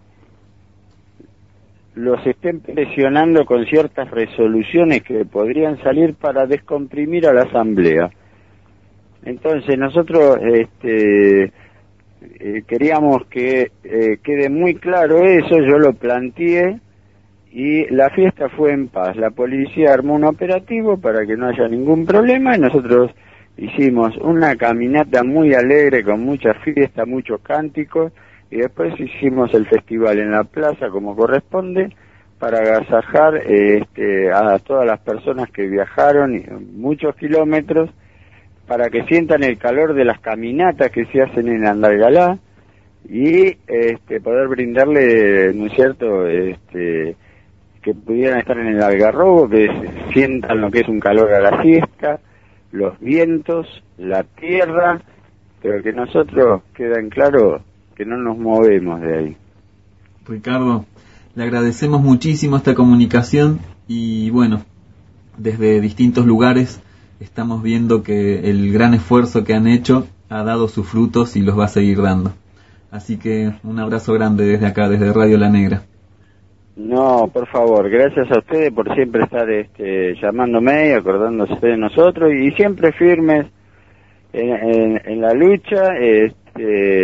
los estén presionando con ciertas resoluciones que podrían salir para descomprimir a la asamblea. Entonces nosotros este eh, queríamos que eh, quede muy claro eso, yo lo planteé y la fiesta fue en paz. La policía armó un operativo para que no haya ningún problema y nosotros hicimos una caminata muy alegre con mucha fiesta, muchos cánticos, y después hicimos el festival en la plaza como corresponde para agasajar este, a todas las personas que viajaron muchos kilómetros, para que sientan el calor de las caminatas que se hacen en Andalgalá y este, poder brindarle, ¿no es cierto?, este, que pudieran estar en el Algarrobo, que sientan lo que es un calor a la siesta, los vientos, la tierra, pero que nosotros queda en claro que no nos movemos de ahí. Ricardo, le agradecemos muchísimo esta comunicación y bueno, desde distintos lugares estamos viendo que el gran esfuerzo que han hecho ha dado sus frutos y los va a seguir dando. Así que un abrazo grande desde acá, desde Radio La Negra. No, por favor, gracias a ustedes por siempre estar este, llamándome y acordándose de nosotros y siempre firmes en, en, en la lucha. Este,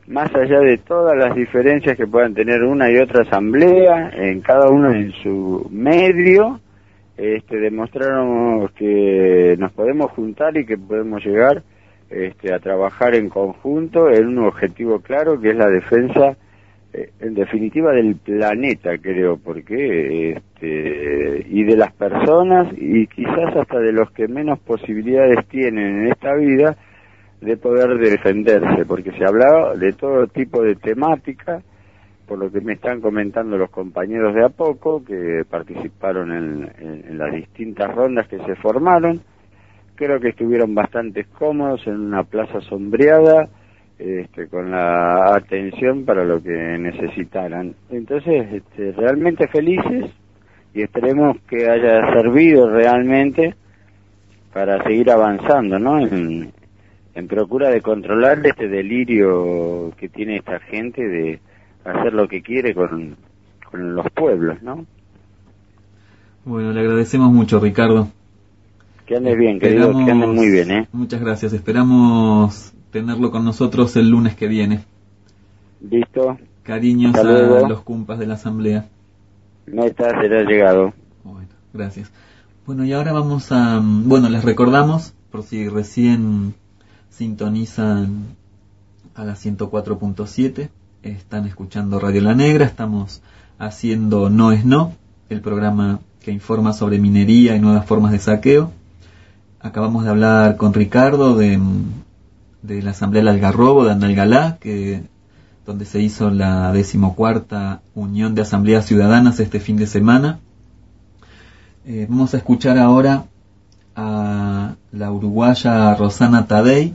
más allá de todas las diferencias que puedan tener una y otra asamblea, en cada uno en su medio, este, demostraron que nos podemos juntar y que podemos llegar este, a trabajar en conjunto en un objetivo claro, que es la defensa, eh, en definitiva, del planeta, creo, porque este, y de las personas, y quizás hasta de los que menos posibilidades tienen en esta vida de poder defenderse, porque se hablaba de todo tipo de temática, por lo que me están comentando los compañeros de a poco, que participaron en, en, en las distintas rondas que se formaron. Creo que estuvieron bastante cómodos en una plaza sombreada, este, con la atención para lo que necesitaran. Entonces, este, realmente felices, y esperemos que haya servido realmente para seguir avanzando, ¿no?, en, en procura de controlar este delirio que tiene esta gente de hacer lo que quiere con, con los pueblos, ¿no? Bueno, le agradecemos mucho, Ricardo. Que andes bien, querido, que andes muy bien, ¿eh? Muchas gracias, esperamos tenerlo con nosotros el lunes que viene. Listo. Cariños a los cumpas de la asamblea. Meta será llegado. Bueno, gracias. Bueno, y ahora vamos a... Bueno, les recordamos, por si recién sintonizan a la ciento cuatro punto siete, están escuchando Radio La Negra, estamos haciendo No es No, el programa que informa sobre minería y nuevas formas de saqueo. Acabamos de hablar con Ricardo de, de la Asamblea del Algarrobo de Andalgalá, que, donde se hizo la decimocuarta Unión de Asambleas Ciudadanas este fin de semana. Eh, vamos a escuchar ahora a la uruguaya Rosana Tadei,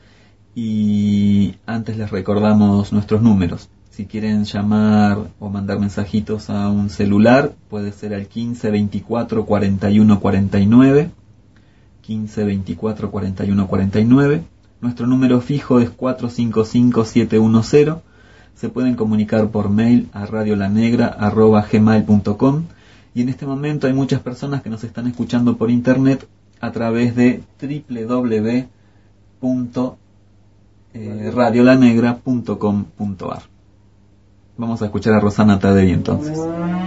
y antes les recordamos nuestros números. Si quieren llamar o mandar mensajitos a un celular, puede ser al quince veinticuatro cuarenta y uno cuarenta y nueve, quince veinticuatro cuarenta y uno cuarenta y nueve. Nuestro número fijo es cuatro cinco cinco siete uno cero. Se pueden comunicar por mail a radiolanegra arroba gmail punto com, y en este momento hay muchas personas que nos están escuchando por internet a través de doble u doble u doble u punto radiolanegra punto com punto a r. Vamos a escuchar a Rosana Tadei entonces.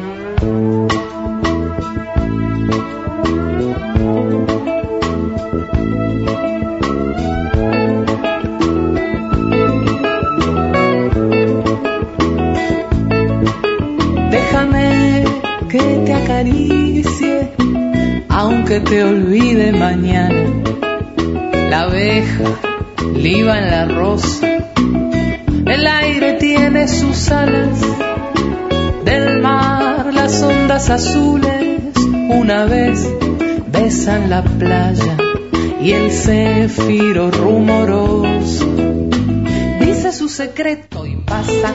Déjame que te acaricie, aunque te olvide mañana. La abeja liba en la rosa, el aire tiene sus alas, del mar las ondas azules una vez besan la playa, y el céfiro rumoroso dice su secreto y pasa.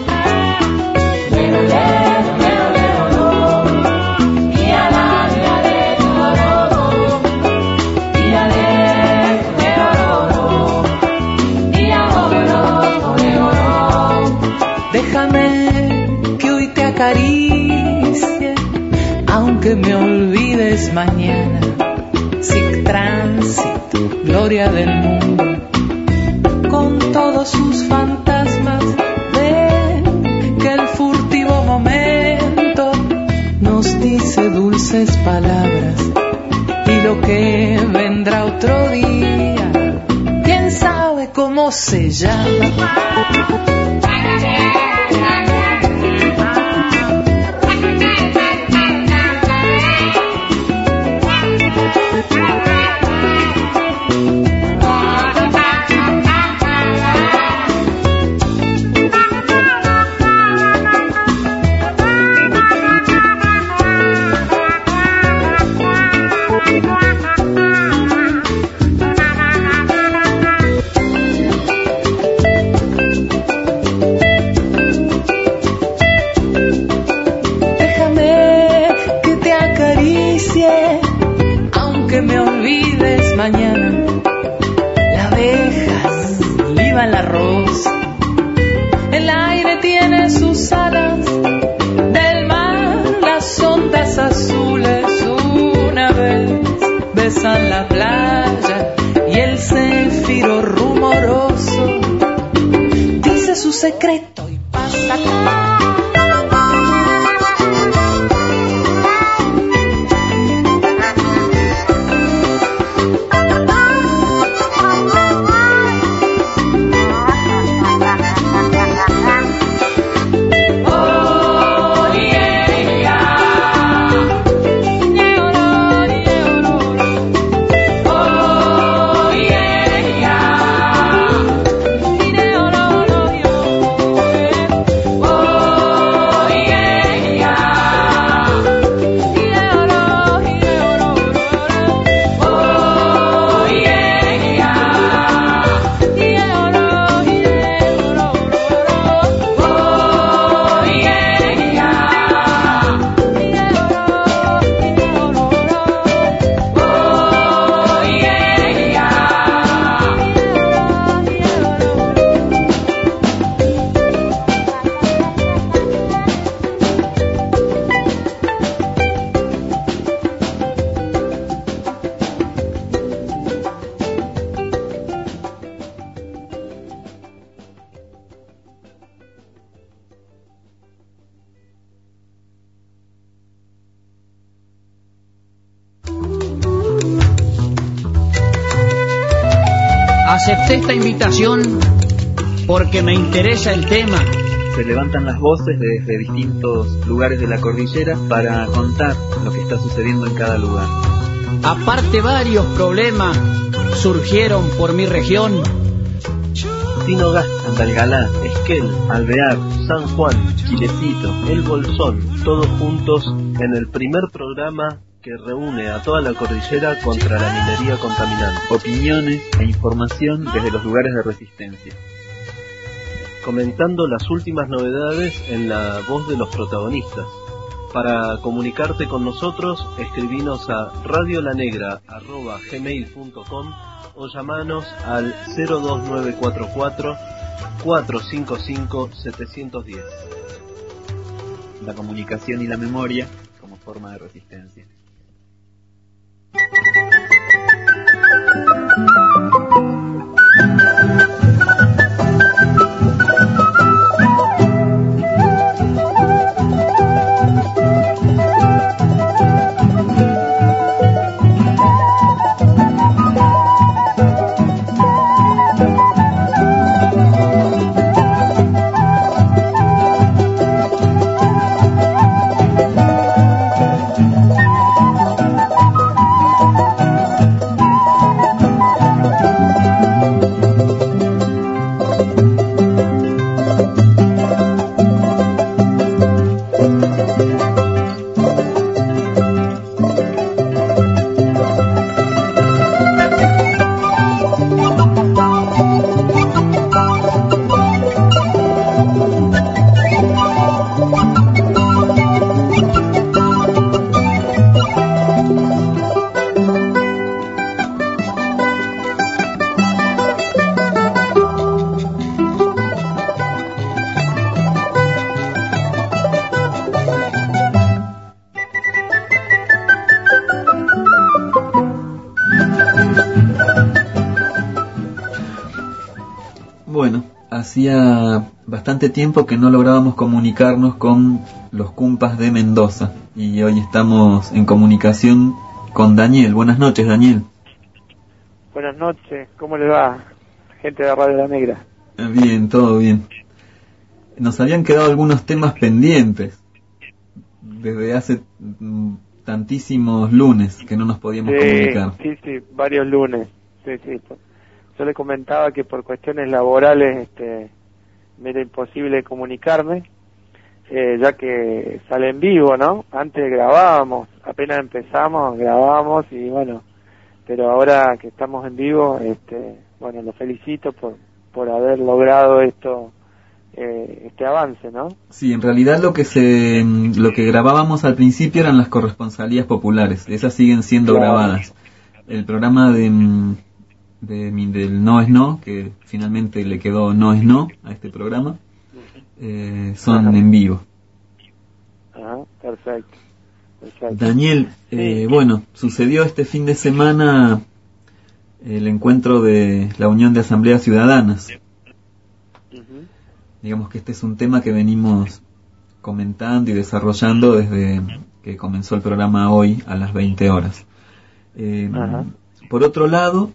Déjame que hoy te acaricie, aunque me olvides mañana. Sic Transit, gloria del mundo, con todos sus fantasmas. Ven que el furtivo momento nos dice dulces palabras, y lo que vendrá otro día, quién sabe cómo se llama. Mañana la abeja liba el arroz, el aire tiene sus alas, del mar las ondas azules una vez besan la playa, y el céfiro rumoroso dice su secreto y pasa atrás. Acepté esta invitación porque me interesa el tema. Se levantan las voces desde distintos lugares de la cordillera para contar lo que está sucediendo en cada lugar. Aparte, varios problemas surgieron por mi región. Tinogasta, Andalgalá, Esquel, Alvear, San Juan, Chilecito, El Bolsón, todos juntos en el primer programa que reúne a toda la cordillera contra la minería contaminante. Opiniones e información desde los lugares de resistencia. Comentando las últimas novedades en la voz de los protagonistas. Para comunicarte con nosotros, escribinos a radiolanegra arroba gmail punto com o llamanos al cero dos nueve cuatro cuatro, cuatro cinco cinco, siete uno cero. La comunicación y la memoria como forma de resistencia. Hacía bastante tiempo que no lográbamos comunicarnos con los Cumpas de Mendoza y hoy estamos en comunicación con Daniel. Buenas noches, Daniel. Buenas noches, ¿cómo le va, gente de Radio La Negra? Bien, todo bien. Nos habían quedado algunos temas pendientes desde hace tantísimos lunes que no nos podíamos sí, comunicar. Sí, sí, varios lunes, sí, sí. Yo le comentaba que por cuestiones laborales este, me era imposible comunicarme, eh, ya que sale en vivo, ¿no? Antes grabábamos, apenas empezamos, grabábamos y bueno, pero ahora que estamos en vivo, este, bueno, lo felicito por, por haber logrado esto, eh, este avance, ¿no? Sí, en realidad lo que se, lo que grabábamos al principio eran las corresponsalías populares, esas siguen siendo claro. grabadas. El programa de... De, del No es No, que finalmente le quedó No es No a este programa, eh, son Ajá. en vivo. Ajá, perfecto. perfecto. Daniel, eh, sí. bueno, sucedió este fin de semana el encuentro de la Unión de Asambleas Ciudadanas. Uh-huh. digamos que este es un tema que venimos comentando y desarrollando desde que comenzó el programa hoy a las veinte horas. Eh, por otro lado,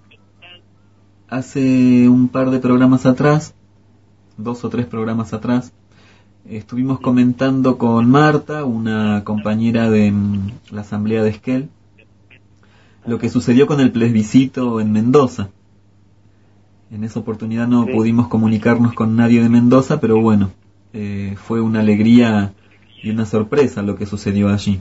hace un par de programas atrás, dos o tres programas atrás, estuvimos comentando con Marta, una compañera de um, la Asamblea de Esquel, lo que sucedió con el plebiscito en Mendoza. En esa oportunidad no sí. pudimos comunicarnos con nadie de Mendoza, pero bueno, eh, fue una alegría y una sorpresa lo que sucedió allí.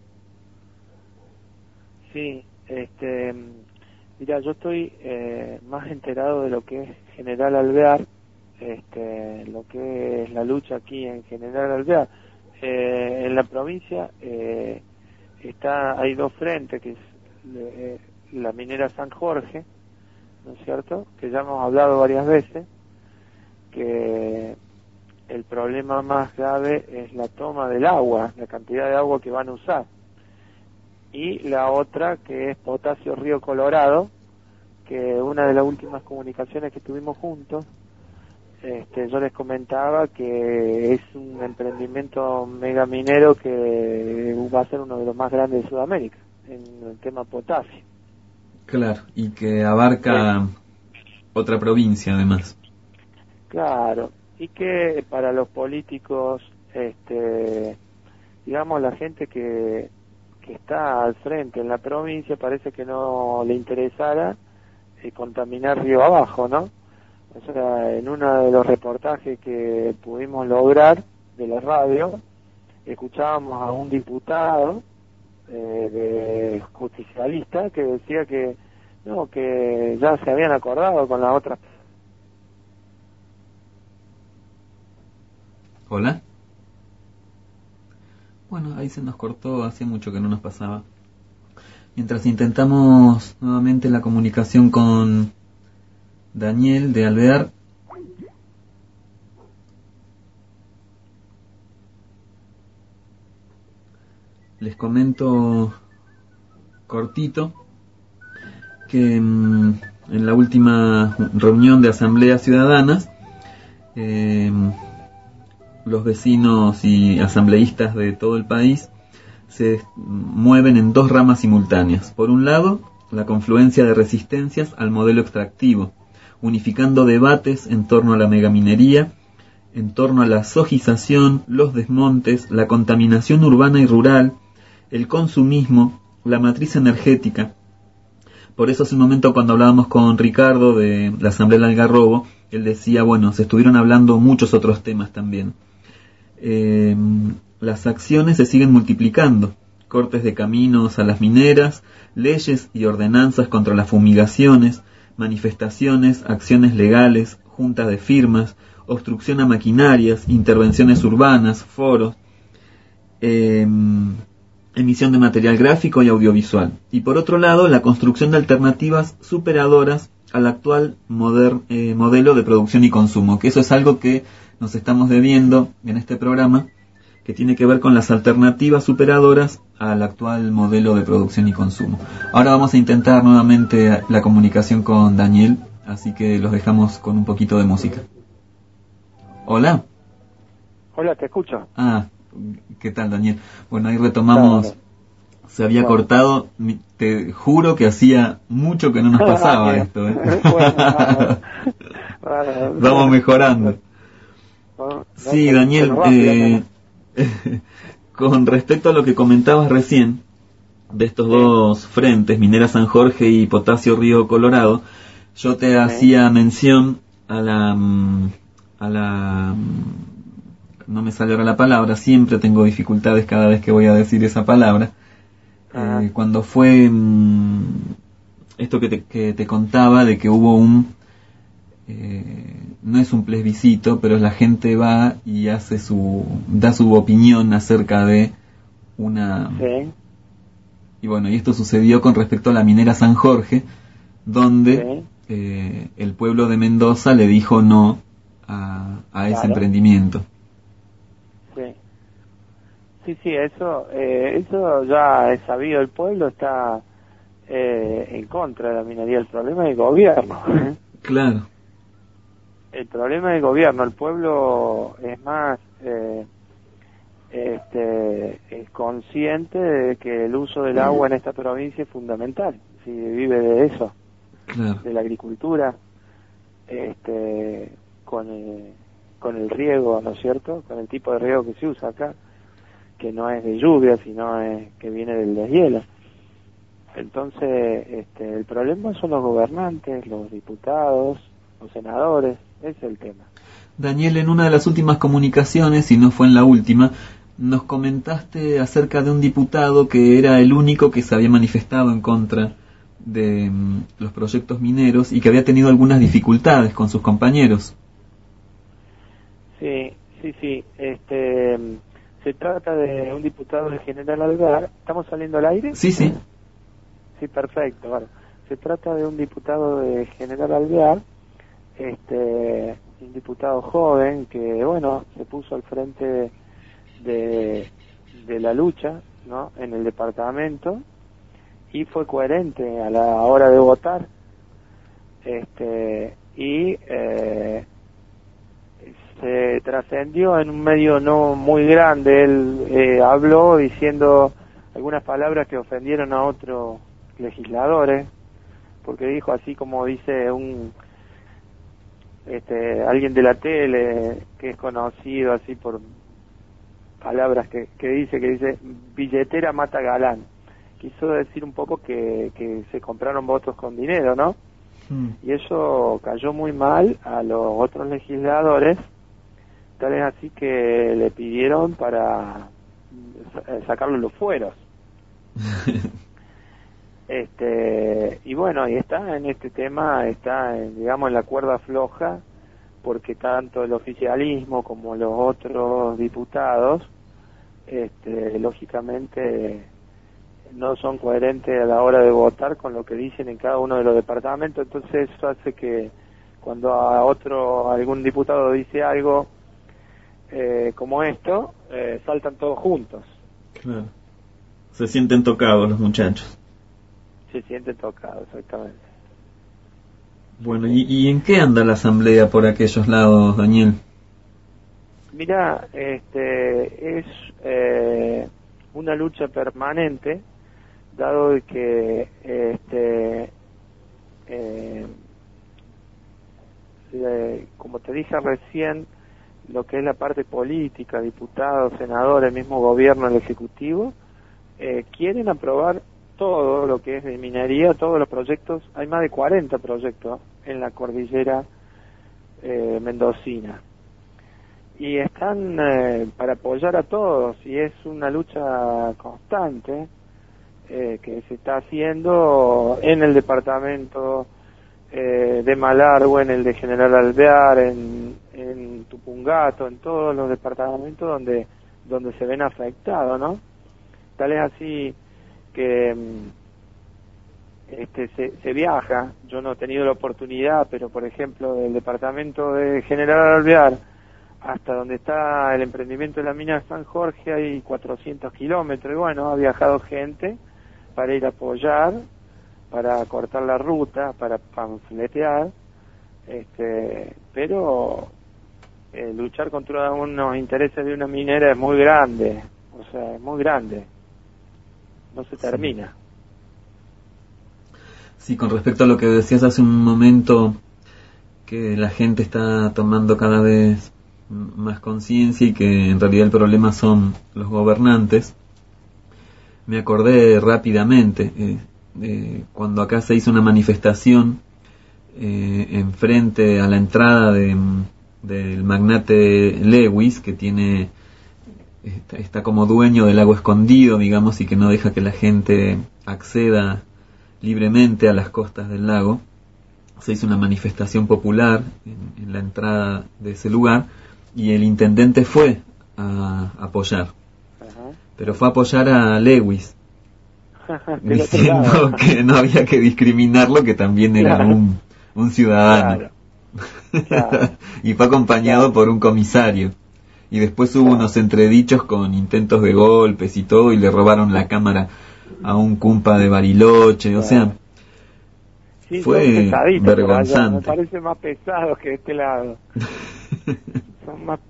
Sí, este, mira, yo estoy eh, más enterado de lo que es General Alvear, este, lo que es la lucha aquí en General Alvear. Eh, en la provincia eh, está, hay dos frentes, que es eh, la minera San Jorge, ¿no es cierto?, que ya hemos hablado varias veces, que el problema más grave es la toma del agua, la cantidad de agua que van a usar. Y la otra, que es Potasio Río Colorado, que una de las últimas comunicaciones que tuvimos juntos, este, yo les comentaba que es un emprendimiento mega minero que va a ser uno de los más grandes de Sudamérica en el tema potasio. Claro, y que abarca sí. otra provincia además. Claro, y que para los políticos, este, digamos, la gente que, que está al frente en la provincia, parece que no le interesara eh, contaminar río abajo, ¿no? O sea, en uno de los reportajes que pudimos lograr de la radio, escuchábamos a un diputado eh, de justicialista que decía que no, que ya se habían acordado con las otras. Hola. Bueno, ahí se nos cortó, hacía mucho que no nos pasaba. Mientras intentamos nuevamente la comunicación con Daniel de Alvear. Les comento cortito que mmm, en la última reunión de asambleas ciudadanas eh, los vecinos y asambleístas de todo el país se mueven en dos ramas simultáneas. Por un lado, la confluencia de resistencias al modelo extractivo, unificando debates en torno a la megaminería, en torno a la zojización, los desmontes, la contaminación urbana y rural, el consumismo, la matriz energética. Por eso hace un momento cuando hablábamos con Ricardo de la Asamblea del Algarrobo, él decía, bueno, se estuvieron hablando muchos otros temas también. Eh, las acciones se siguen multiplicando, cortes de caminos a las mineras, leyes y ordenanzas contra las fumigaciones, manifestaciones, acciones legales, juntas de firmas, obstrucción a maquinarias, intervenciones urbanas, foros, eh, emisión de material gráfico y audiovisual. Y por otro lado, la construcción de alternativas superadoras al actual moder, eh, modelo de producción y consumo, que eso es algo que nos estamos debiendo en este programa, que tiene que ver con las alternativas superadoras al actual modelo de producción y consumo. Ahora vamos a intentar nuevamente la comunicación con Daniel, así que los dejamos con un poquito de música. Hola. Hola, te escucho. Ah, ¿qué tal, Daniel? Bueno, ahí retomamos, claro. Se había bueno. cortado, te juro que hacía mucho que no nos pasaba esto. ¿eh? Bueno, vamos, vamos, vamos mejorando. Bueno, sí, Daniel, eh, con respecto a lo que comentabas recién, de estos sí. dos frentes, Minera San Jorge y Potasio Río Colorado, yo te sí. hacía mención a la... a la no me sale ahora la palabra, siempre tengo dificultades cada vez que voy a decir esa palabra, ah. eh, cuando fue mmm, esto que te, que te contaba de que hubo un eh, no es un plebiscito, pero la gente va y hace su da su opinión acerca de una sí. y bueno, y esto sucedió con respecto a la minera San Jorge, donde sí. eh, el pueblo de Mendoza le dijo no a, a ese claro. emprendimiento. Sí, sí, sí, eso, eh, eso ya es sabido, el pueblo está eh, en contra de la minería, el problema es el gobierno. Claro. el problema del gobierno. El pueblo es más eh, este, es consciente de que el uso del agua en esta provincia es fundamental. Si vive de eso, claro, de la agricultura, este, con el, con el riego, ¿no es cierto? Con el tipo de riego que se usa acá, que no es de lluvia, sino es que viene del deshielo. Entonces, este, el problema son los gobernantes, los diputados, los senadores, ese es el tema. Daniel, en una de las últimas comunicaciones, si no fue en la última, nos comentaste acerca de un diputado que era el único que se había manifestado en contra de um, los proyectos mineros y que había tenido algunas dificultades con sus compañeros. Sí, sí, sí. Este, se trata de un diputado del General Alvear. ¿Estamos saliendo al aire? Sí, sí. Sí, perfecto. Bueno, se trata de un diputado de General Alvear, este, un diputado joven que, bueno, se puso al frente de, de la lucha, ¿no?, en el departamento, y fue coherente a la hora de votar, este, y eh, se trascendió en un medio no muy grande. Él eh, habló diciendo algunas palabras que ofendieron a otros legisladores, porque dijo, así como dice un este alguien de la tele que es conocido así por palabras que, que dice que dice billetera mata galán. Quiso decir un poco que, que se compraron votos con dinero, ¿no? Mm. Y eso cayó muy mal a los otros legisladores, tal es así que le pidieron para sacarle los fueros. Este, y bueno, y está en este tema, está en, digamos, en la cuerda floja, porque tanto el oficialismo como los otros diputados, este, lógicamente no son coherentes a la hora de votar con lo que dicen en cada uno de los departamentos. Entonces eso hace que cuando a otro, algún diputado dice algo eh, como esto, eh, saltan todos juntos. Claro. Se sienten tocados los muchachos. Se siente tocado, exactamente. Bueno, ¿y, ¿y en qué anda la asamblea por aquellos lados, Daniel? Mira, este, es eh, una lucha permanente, dado de que, este, eh, eh, como te dije recién, lo que es la parte política, diputados, senadores, el mismo gobierno, el ejecutivo, eh, quieren aprobar todo lo que es de minería, todos los proyectos. Hay más de cuarenta proyectos en la cordillera eh, mendocina, y están eh, para apoyar a todos, y es una lucha constante eh, que se está haciendo en el departamento eh, de Malargüe, en el de General Alvear, en, en Tupungato, en todos los departamentos donde donde se ven afectados, ¿no? Tal es así que este, se, se viaja. Yo no he tenido la oportunidad, pero por ejemplo del departamento de General Alvear hasta donde está el emprendimiento de la mina de San Jorge hay cuatrocientos kilómetros, y bueno, ha viajado gente para ir a apoyar, para cortar la ruta, para panfletear, este, pero eh, luchar contra unos intereses de una minera es muy grande, o sea, es muy grande. No se termina. Sí, con respecto a lo que decías hace un momento, que la gente está tomando cada vez más conciencia y que en realidad el problema son los gobernantes, me acordé rápidamente eh, eh, cuando acá se hizo una manifestación eh, enfrente a la entrada de, del magnate Lewis, que tiene Está, está como dueño del lago escondido, digamos, y que no deja que la gente acceda libremente a las costas del lago. Se hizo una manifestación popular en, en la entrada de ese lugar, y el intendente fue a apoyar. Ajá. Pero fue a apoyar a Lewis, diciendo que no había que discriminarlo, que también era claro. un, un ciudadano. Claro. Claro. Y fue acompañado claro. por un comisario. Y después hubo unos entredichos con intentos de golpes y todo, y le robaron la cámara a un cumpa de Bariloche, o sea, sí, fue vergonzante. Me parece más pesado que de este lado. Son más...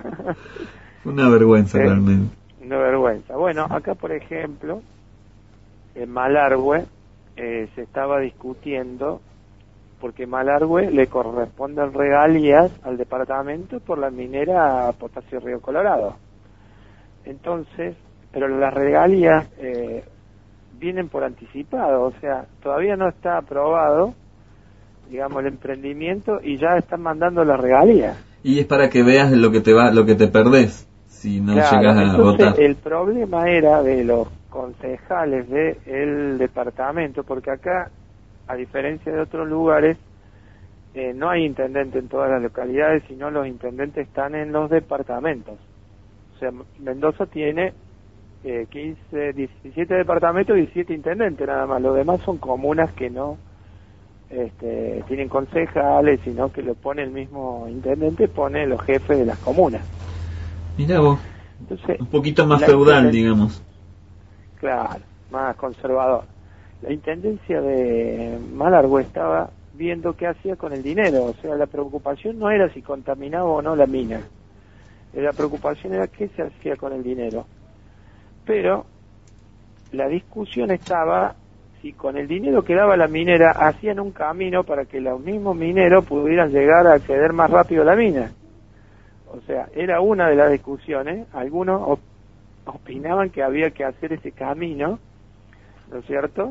Fue una vergüenza, eh, realmente. Una vergüenza. Bueno, acá, por ejemplo, en Malargüe eh, se estaba discutiendo, porque Malargüe le corresponden regalías al departamento por la minera Potasio Río Colorado. Entonces, pero las regalías eh, vienen por anticipado, o sea, todavía no está aprobado, digamos, el emprendimiento y ya están mandando las regalías. Y es para que veas lo que te va, lo que te perdés si no claro, llegas a entonces, votar. El problema era de los concejales del departamento, porque acá, a diferencia de otros lugares, eh, no hay intendente en todas las localidades, sino los intendentes están en los departamentos. O sea, Mendoza tiene eh, quince, diecisiete departamentos y diecisiete intendentes nada más. Los demás son comunas que no este, tienen concejales, sino que lo pone el mismo intendente, pone los jefes de las comunas. Mirá vos, entonces, un poquito más feudal, digamos. Claro, más conservador. La intendencia de Malargüe estaba viendo qué hacía con el dinero, o sea, la preocupación no era si contaminaba o no la mina. La preocupación era qué se hacía con el dinero. Pero la discusión estaba si con el dinero que daba la minera hacían un camino para que los mismos mineros pudieran llegar a acceder más rápido a la mina. O sea, era una de las discusiones. Algunos op opinaban que había que hacer ese camino, ¿no es cierto?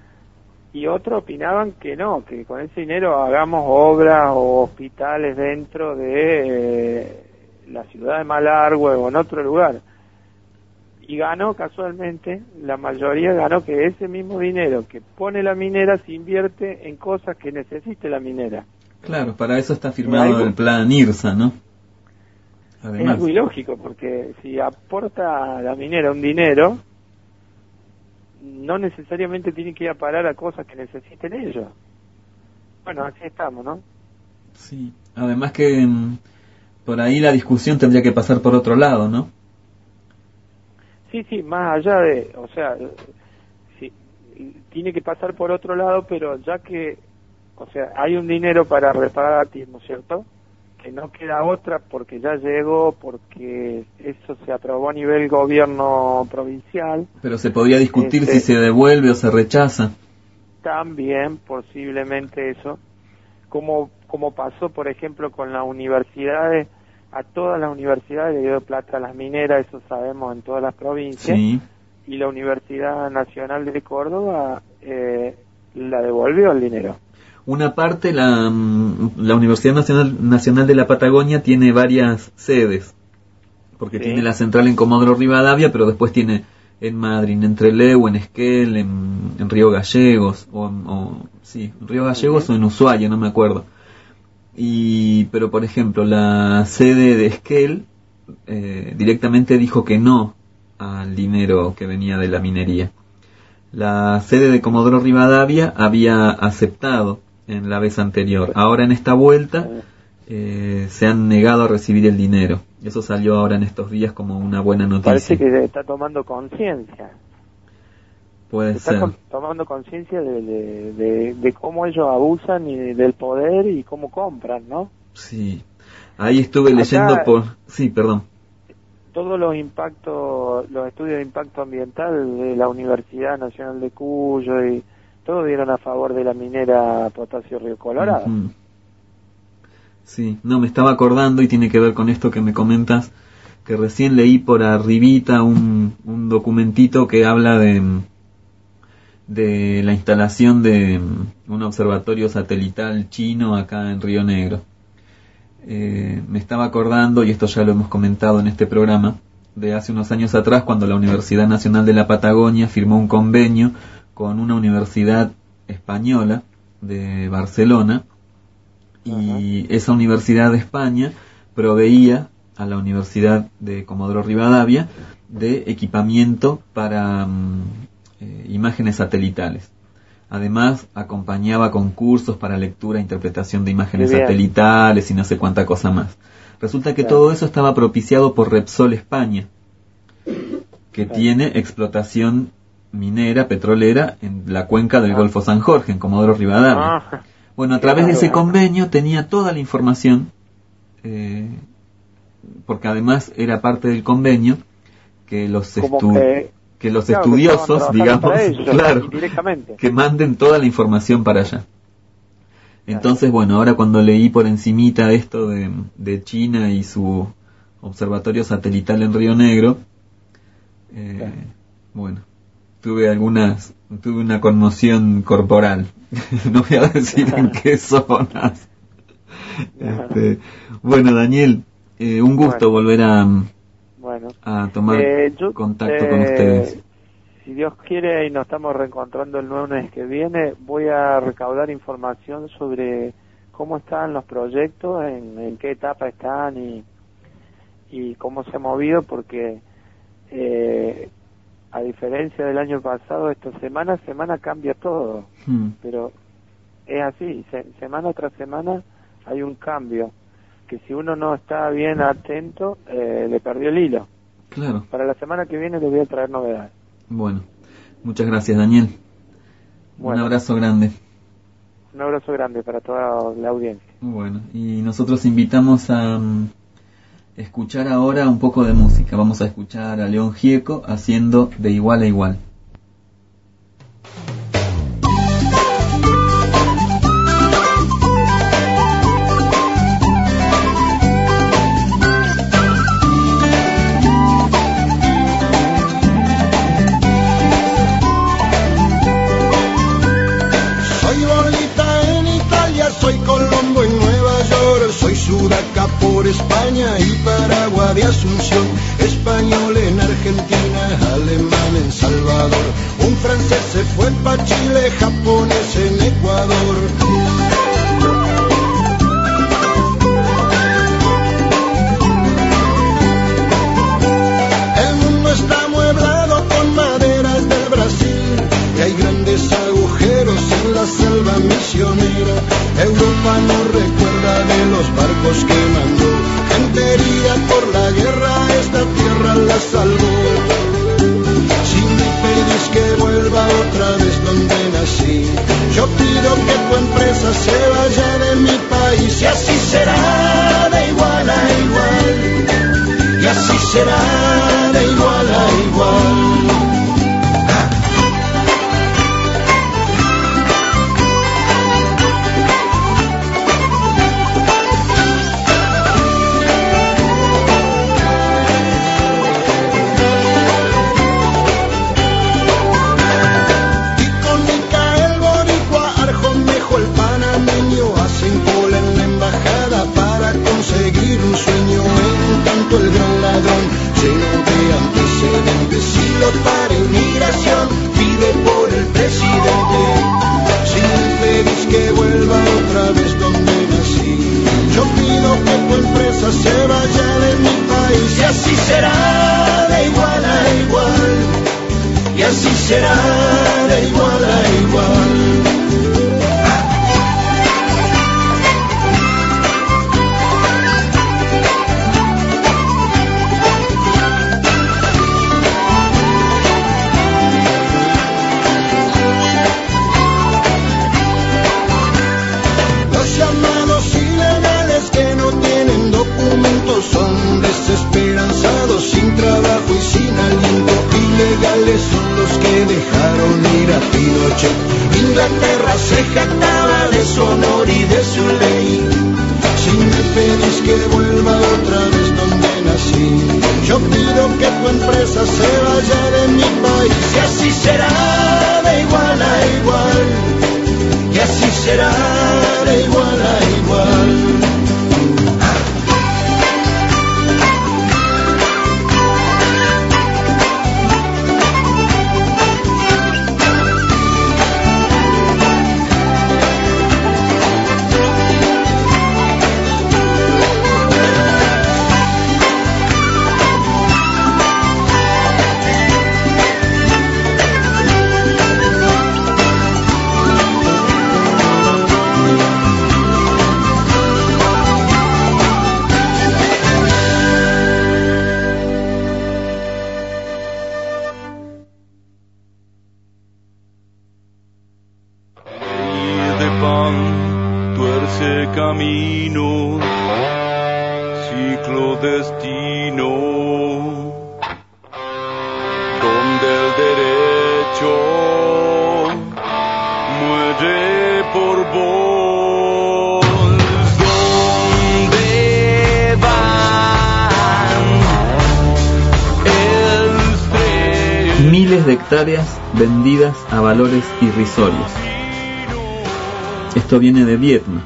Y otros opinaban que no, que con ese dinero hagamos obras o hospitales dentro de eh, la ciudad de Malargüe o en otro lugar. Y ganó casualmente, la mayoría ganó que ese mismo dinero que pone la minera se invierte en cosas que necesite la minera. Claro, para eso está firmado el plan IRSA, ¿no? Además. Es muy lógico, porque si aporta la minera un dinero, no necesariamente tiene que ir a parar a cosas que necesiten ellos. Bueno, así estamos, ¿no? Sí, además que um, por ahí la discusión tendría que pasar por otro lado, ¿no? Sí, sí, más allá de, o sea, sí, tiene que pasar por otro lado, pero ya que, o sea, hay un dinero para reparar, ¿no es cierto?, que no queda otra porque ya llegó, porque eso se aprobó a nivel gobierno provincial. Pero se podría discutir este, si se devuelve o se rechaza. También, posiblemente eso, como, como pasó, por ejemplo, con las universidades. A todas las universidades le dio plata a las mineras, eso sabemos, en todas las provincias. Sí. Y la Universidad Nacional de Córdoba eh, la devolvió el dinero. Una parte, la, la Universidad Nacional, Nacional de la Patagonia tiene varias sedes, porque sí. Tiene la central en Comodoro Rivadavia, pero después tiene en Madrid, en Trelew, en Esquel, en, en Río Gallegos, o, o sí, en Río Gallegos uh-huh. o en Ushuaia, no me acuerdo. Y, pero por ejemplo, la sede de Esquel eh, directamente dijo que no al dinero que venía de la minería. La sede de Comodoro Rivadavia había aceptado en la vez anterior. Ahora en esta vuelta eh, se han negado a recibir el dinero. Eso salió ahora en estos días como una buena noticia. Parece que está tomando conciencia. Puede está ser. Con, tomando conciencia de, de, de, de cómo ellos abusan y del poder y cómo compran, ¿no? Sí. Ahí estuve Acá, leyendo por... Sí, perdón. Todos los impactos, los estudios de impacto ambiental de la Universidad Nacional de Cuyo y todos dieron a favor de la minera Potasio Río Colorado. Uh-huh. Sí, no, me estaba acordando y tiene que ver con esto que me comentas, que recién leí por arribita un, un documentito que habla de, de la instalación de un observatorio satelital chino acá en Río Negro. Eh, me estaba acordando, y esto ya lo hemos comentado en este programa, de hace unos años atrás cuando la Universidad Nacional de la Patagonia firmó un convenio con una universidad española de Barcelona, y uh-huh. esa universidad de España proveía a la Universidad de Comodoro Rivadavia de equipamiento para um, eh, imágenes satelitales. Además, acompañaba con cursos para lectura e interpretación de imágenes satelitales y no sé cuánta cosa más. Resulta que claro. todo eso estaba propiciado por Repsol España, que claro. tiene explotación minera, petrolera, en la cuenca del Ah. Golfo San Jorge, en Comodoro Rivadavia. Ah, Bueno, a través de ese claro. convenio tenía toda la información, eh, porque además era parte del convenio que los, como estu- que, que los claro, que estudiosos, estaban trabajando digamos, para ellos, claro, directamente. que manden toda la información para allá. Entonces, bueno, ahora cuando leí por encimita esto de, de China y su observatorio satelital en Río Negro, eh, Claro. bueno, tuve algunas, tuve una conmoción corporal. No voy a decir en qué zonas. Este, bueno, Daniel, eh, un gusto Bueno. volver a, Bueno, a tomar Eh, yo, contacto eh, con ustedes. Si Dios quiere y nos estamos reencontrando el lunes que viene, voy a recaudar información sobre cómo están los proyectos, en, en qué etapa están y, y cómo se ha movido, porque eh, a diferencia del año pasado, esta semana a semana cambia todo, Hmm, pero es así, se- semana tras semana hay un cambio, que si uno no está bien atento, eh, le perdió el hilo. claro. Para la semana que viene les voy a traer novedades. Bueno, muchas gracias, Daniel. Bueno. Un abrazo grande. Un abrazo grande para toda la audiencia. Bueno, y nosotros invitamos a mm, escuchar ahora un poco de música. Vamos a escuchar a León Gieco haciendo De Igual a Igual. Soy Bolita en Italia, soy Colombo en Nueva York, soy Sudaca por España y Paraguay de Asunción, español en Argentina, alemán en Salvador, un francés se fue pa' Chile, japonés en Ecuador. El mundo está amueblado con maderas del Brasil y hay grandes agujeros en la selva misionera. Europa no recuerda de los barcos que mandó, gente herida por la guerra, esta tierra la salvó. Si me pedís que vuelva otra vez donde nací, yo pido que tu empresa se vaya de mi país, y así será de igual a igual, y así será de igual a igual. El gran ladrón, lleno de antecedentes, y para inmigración pide por el presidente. Si me pedís que vuelva otra vez donde nací, yo pido que tu empresa se vaya de mi país, y así será de igual a igual, y así será de igual a igual. Son desesperanzados, sin trabajo y sin aliento, ilegales son los que dejaron ir a Pinochet. Inglaterra se jactaba de su honor y de su ley. Si me pedís que vuelva otra vez donde nací, yo pido que tu empresa se vaya de mi país, y así será de igual a igual, y así será de igual a igual. destino, donde el derecho muere por vos. ¿Dónde van el tren? Miles de hectáreas vendidas a valores irrisorios. Esto viene de Vietnam.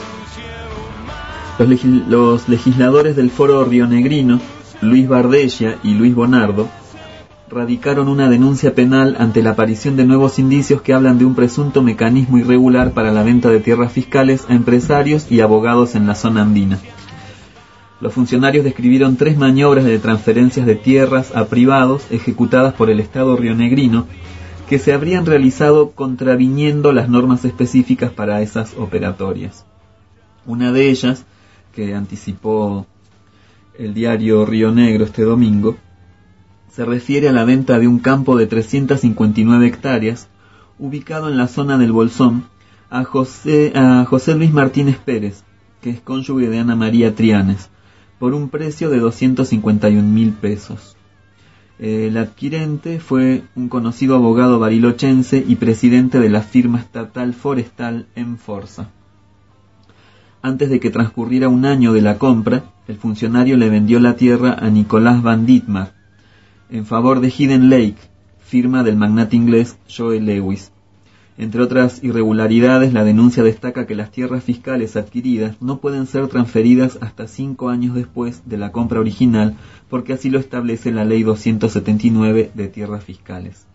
Los, legis- los legisladores del Foro Rionegrino, Luis Bardella y Luis Bonardo, radicaron una denuncia penal ante la aparición de nuevos indicios que hablan de un presunto mecanismo irregular para la venta de tierras fiscales a empresarios y abogados en la zona andina. Los funcionarios describieron tres maniobras de transferencias de tierras a privados ejecutadas por el Estado rionegrino que se habrían realizado contraviniendo las normas específicas para esas operatorias. Una de ellas, que anticipó el diario Río Negro este domingo, se refiere a la venta de un campo de trescientas cincuenta y nueve hectáreas, ubicado en la zona del Bolsón, a José, a José Luis Martínez Pérez, que es cónyuge de Ana María Trianes, por un precio de doscientos cincuenta y un mil pesos. El adquirente fue un conocido abogado barilochense y presidente de la firma estatal forestal Enforza. Antes de que transcurriera un año de la compra, el funcionario le vendió la tierra a Nicolás Van Ditmar, en favor de Hidden Lake, firma del magnate inglés Joel Lewis. Entre otras irregularidades, la denuncia destaca que las tierras fiscales adquiridas no pueden ser transferidas hasta cinco años después de la compra original, porque así lo establece la Ley doscientos setenta y nueve de tierras fiscales.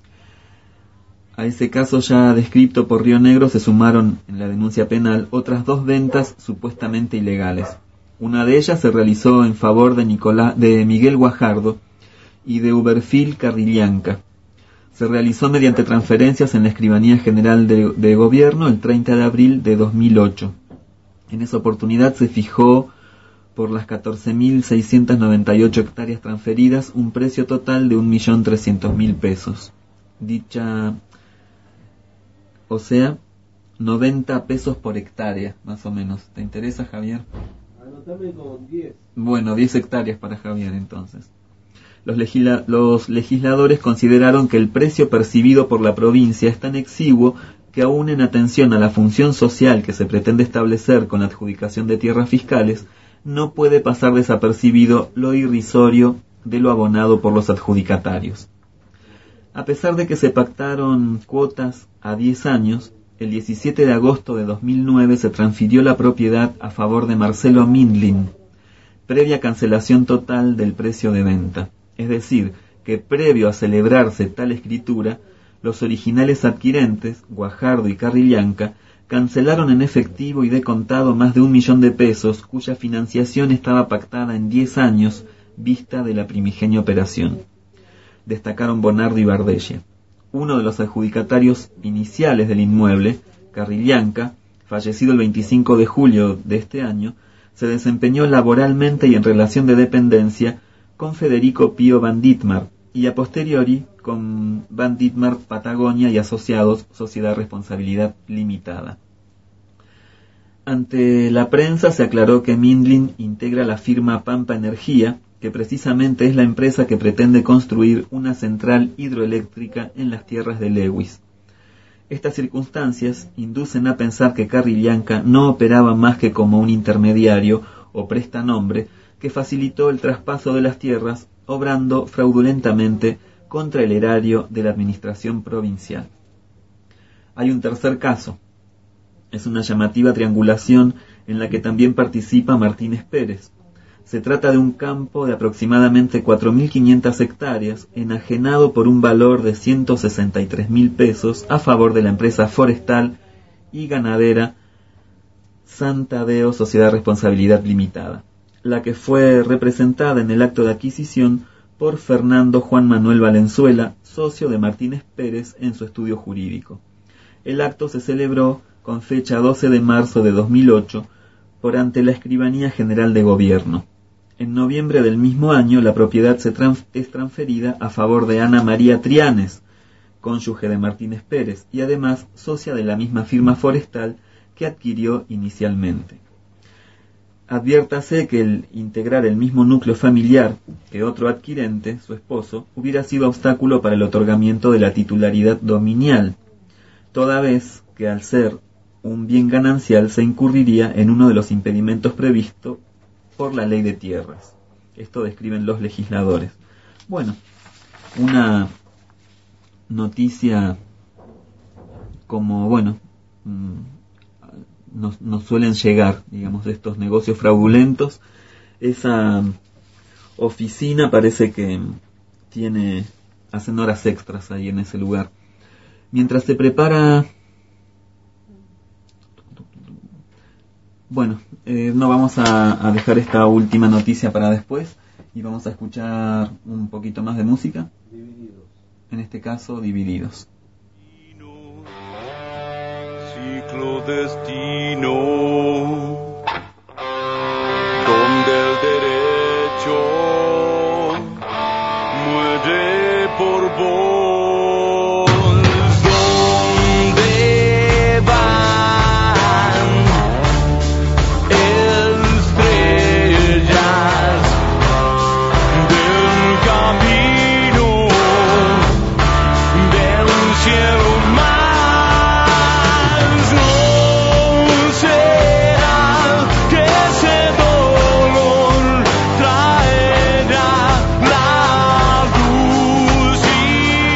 A ese caso ya descrito por Río Negro se sumaron en la denuncia penal otras dos ventas supuestamente ilegales. Una de ellas se realizó en favor de, Nicolás, de Miguel Guajardo y de Uberfil Carrillanca. Se realizó mediante transferencias en la Escribanía General de, de Gobierno el treinta de abril de dos mil ocho. En esa oportunidad se fijó por las catorce mil seiscientas noventa y ocho hectáreas transferidas un precio total de un millón trescientos mil pesos. Dicha, o sea, noventa pesos por hectárea, más o menos. ¿Te interesa, Javier? Anotame con diez. Bueno, diez hectáreas para Javier, entonces. Los, legisla- los legisladores consideraron que el precio percibido por la provincia es tan exiguo que aún en atención a la función social que se pretende establecer con la adjudicación de tierras fiscales, no puede pasar desapercibido lo irrisorio de lo abonado por los adjudicatarios. A pesar de que se pactaron cuotas a diez años, el diecisiete de agosto de dos mil nueve se transfirió la propiedad a favor de Marcelo Mindlin, previa cancelación total del precio de venta. Es decir, que previo a celebrarse tal escritura, los originales adquirentes, Guajardo y Carrillanca, cancelaron en efectivo y de contado más de un millón de pesos, cuya financiación estaba pactada en diez años, vista de la primigenia operación. Destacaron Bonardo y Bardella. Uno de los adjudicatarios iniciales del inmueble, Carrillanca, fallecido el veinticinco de julio de este año, se desempeñó laboralmente y en relación de dependencia con Federico Pío Van Ditmar y a posteriori con Van Ditmar Patagonia y Asociados, Sociedad Responsabilidad Limitada. Ante la prensa se aclaró que Mindlin integra la firma Pampa Energía, que precisamente es la empresa que pretende construir una central hidroeléctrica en las tierras de Lewis. Estas circunstancias inducen a pensar que Carrillanca no operaba más que como un intermediario o prestanombre que facilitó el traspaso de las tierras, obrando fraudulentamente contra el erario de la administración provincial. Hay un tercer caso. Es una llamativa triangulación en la que también participa Martínez Pérez. Se trata de un campo de aproximadamente cuatro mil quinientas hectáreas, enajenado por un valor de ciento sesenta y tres mil pesos a favor de la empresa forestal y ganadera San Tadeo Sociedad Responsabilidad Limitada, la que fue representada en el acto de adquisición por Fernando Juan Manuel Valenzuela, socio de Martínez Pérez en su estudio jurídico. El acto se celebró con fecha doce de marzo de dos mil ocho por ante la Escribanía General de Gobierno. En noviembre del mismo año, la propiedad se trans- es transferida a favor de Ana María Trianes, cónyuge de Martínez Pérez, y además socia de la misma firma forestal que adquirió inicialmente. adviértase que el integrar el mismo núcleo familiar que otro adquirente, su esposo, hubiera sido obstáculo para el otorgamiento de la titularidad dominial, toda vez que al ser un bien ganancial se incurriría en uno de los impedimentos previstos por la ley de tierras. Esto describen los legisladores. Bueno, una noticia como, bueno, nos, nos suelen llegar, digamos, de estos negocios fraudulentos. Esa oficina parece que tiene, hacen horas extras ahí en ese lugar. Mientras se prepara, bueno, eh, no vamos a, a dejar esta última noticia para después y vamos a escuchar un poquito más de música. Divididos. En este caso, Divididos. Ciclo destino, donde el derecho muere por vos. ¿Dónde van estrellas del camino del cielo más? Sí.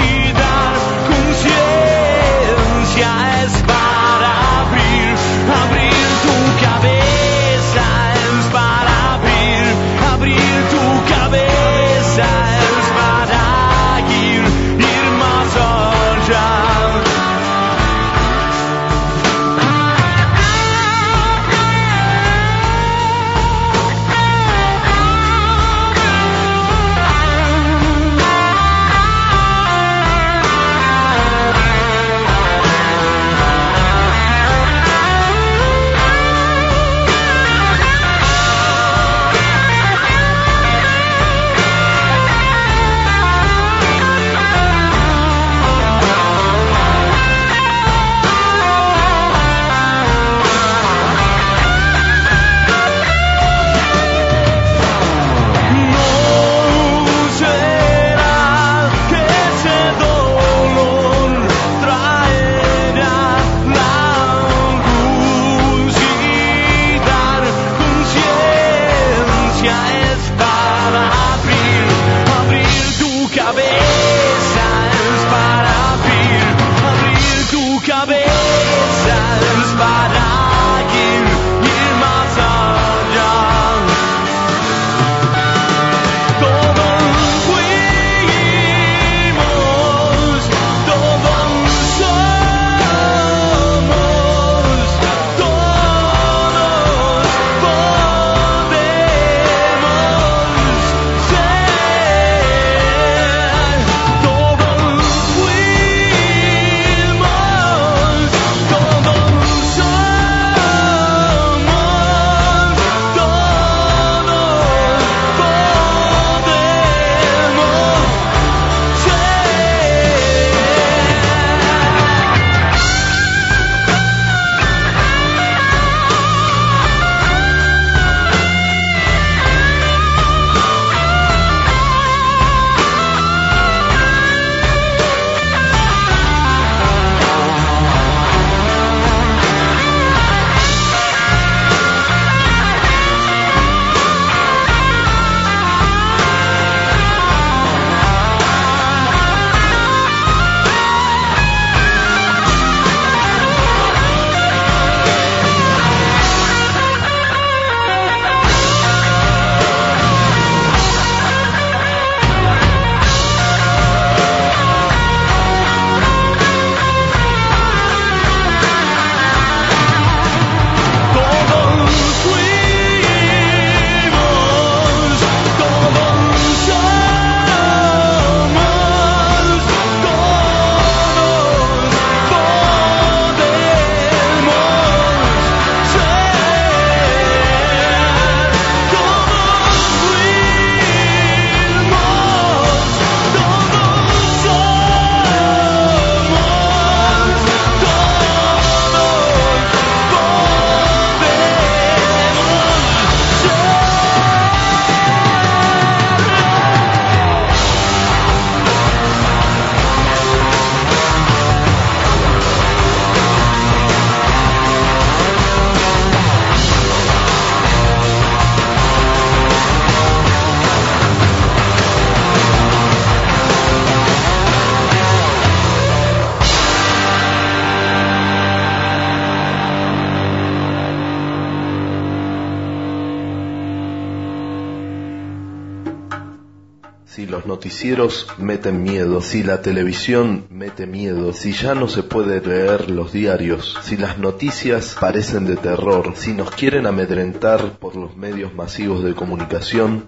Si los noticieros meten miedo, si la televisión mete miedo, si ya no se puede leer los diarios, si las noticias parecen de terror, si nos quieren amedrentar por los medios masivos de comunicación...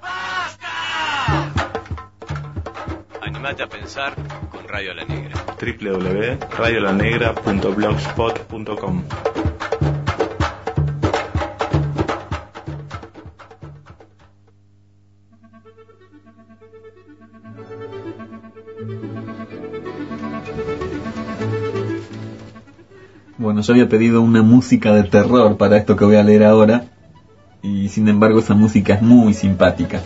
Animate a pensar con Radio La Negra. doble u doble u doble u punto radio la negra punto blogspot punto com. Bueno, yo había pedido una música de terror para esto que voy a leer ahora, y sin embargo esa música es muy simpática.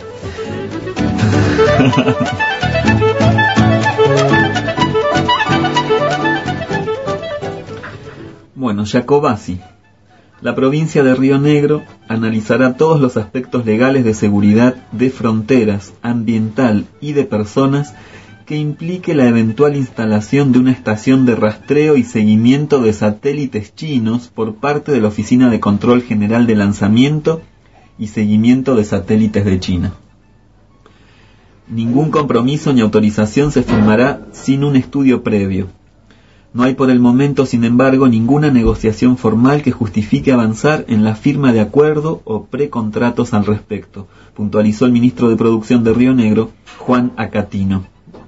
Bueno, Jacobasi. La provincia de Río Negro analizará todos los aspectos legales de seguridad de fronteras, ambiental y de personas que implique la eventual instalación de una estación de rastreo y seguimiento de satélites chinos por parte de la Oficina de Control General de Lanzamiento y Seguimiento de Satélites de China. Ningún compromiso ni autorización se firmará sin un estudio previo. No hay por el momento, sin embargo, ninguna negociación formal que justifique avanzar en la firma de acuerdo o precontratos al respecto, puntualizó el ministro de Producción de Río Negro, Juan Acatino.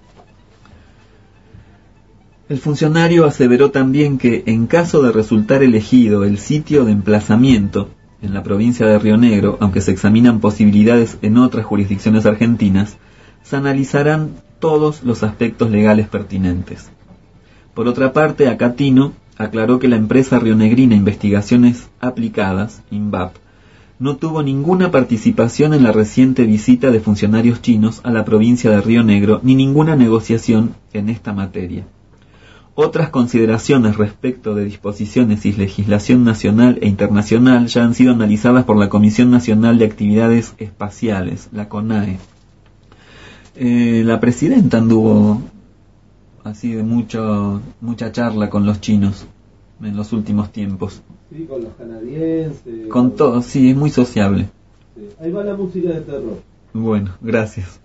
El funcionario aseveró también que, en caso de resultar elegido el sitio de emplazamiento en la provincia de Río Negro, aunque se examinan posibilidades en otras jurisdicciones argentinas, se analizarán todos los aspectos legales pertinentes. Por otra parte, Acatino aclaró que la empresa rionegrina Investigaciones Aplicadas, INVAP, no tuvo ninguna participación en la reciente visita de funcionarios chinos a la provincia de Río Negro, ni ninguna negociación en esta materia. Otras consideraciones respecto de disposiciones y legislación nacional e internacional ya han sido analizadas por la Comisión Nacional de Actividades Espaciales, la CONAE. Eh, la presidenta anduvo así de mucho, mucha charla con los chinos en los últimos tiempos. Sí, con los canadienses. Con con... todo, sí, es muy sociable. Sí. Ahí va la música de terror. Bueno, gracias.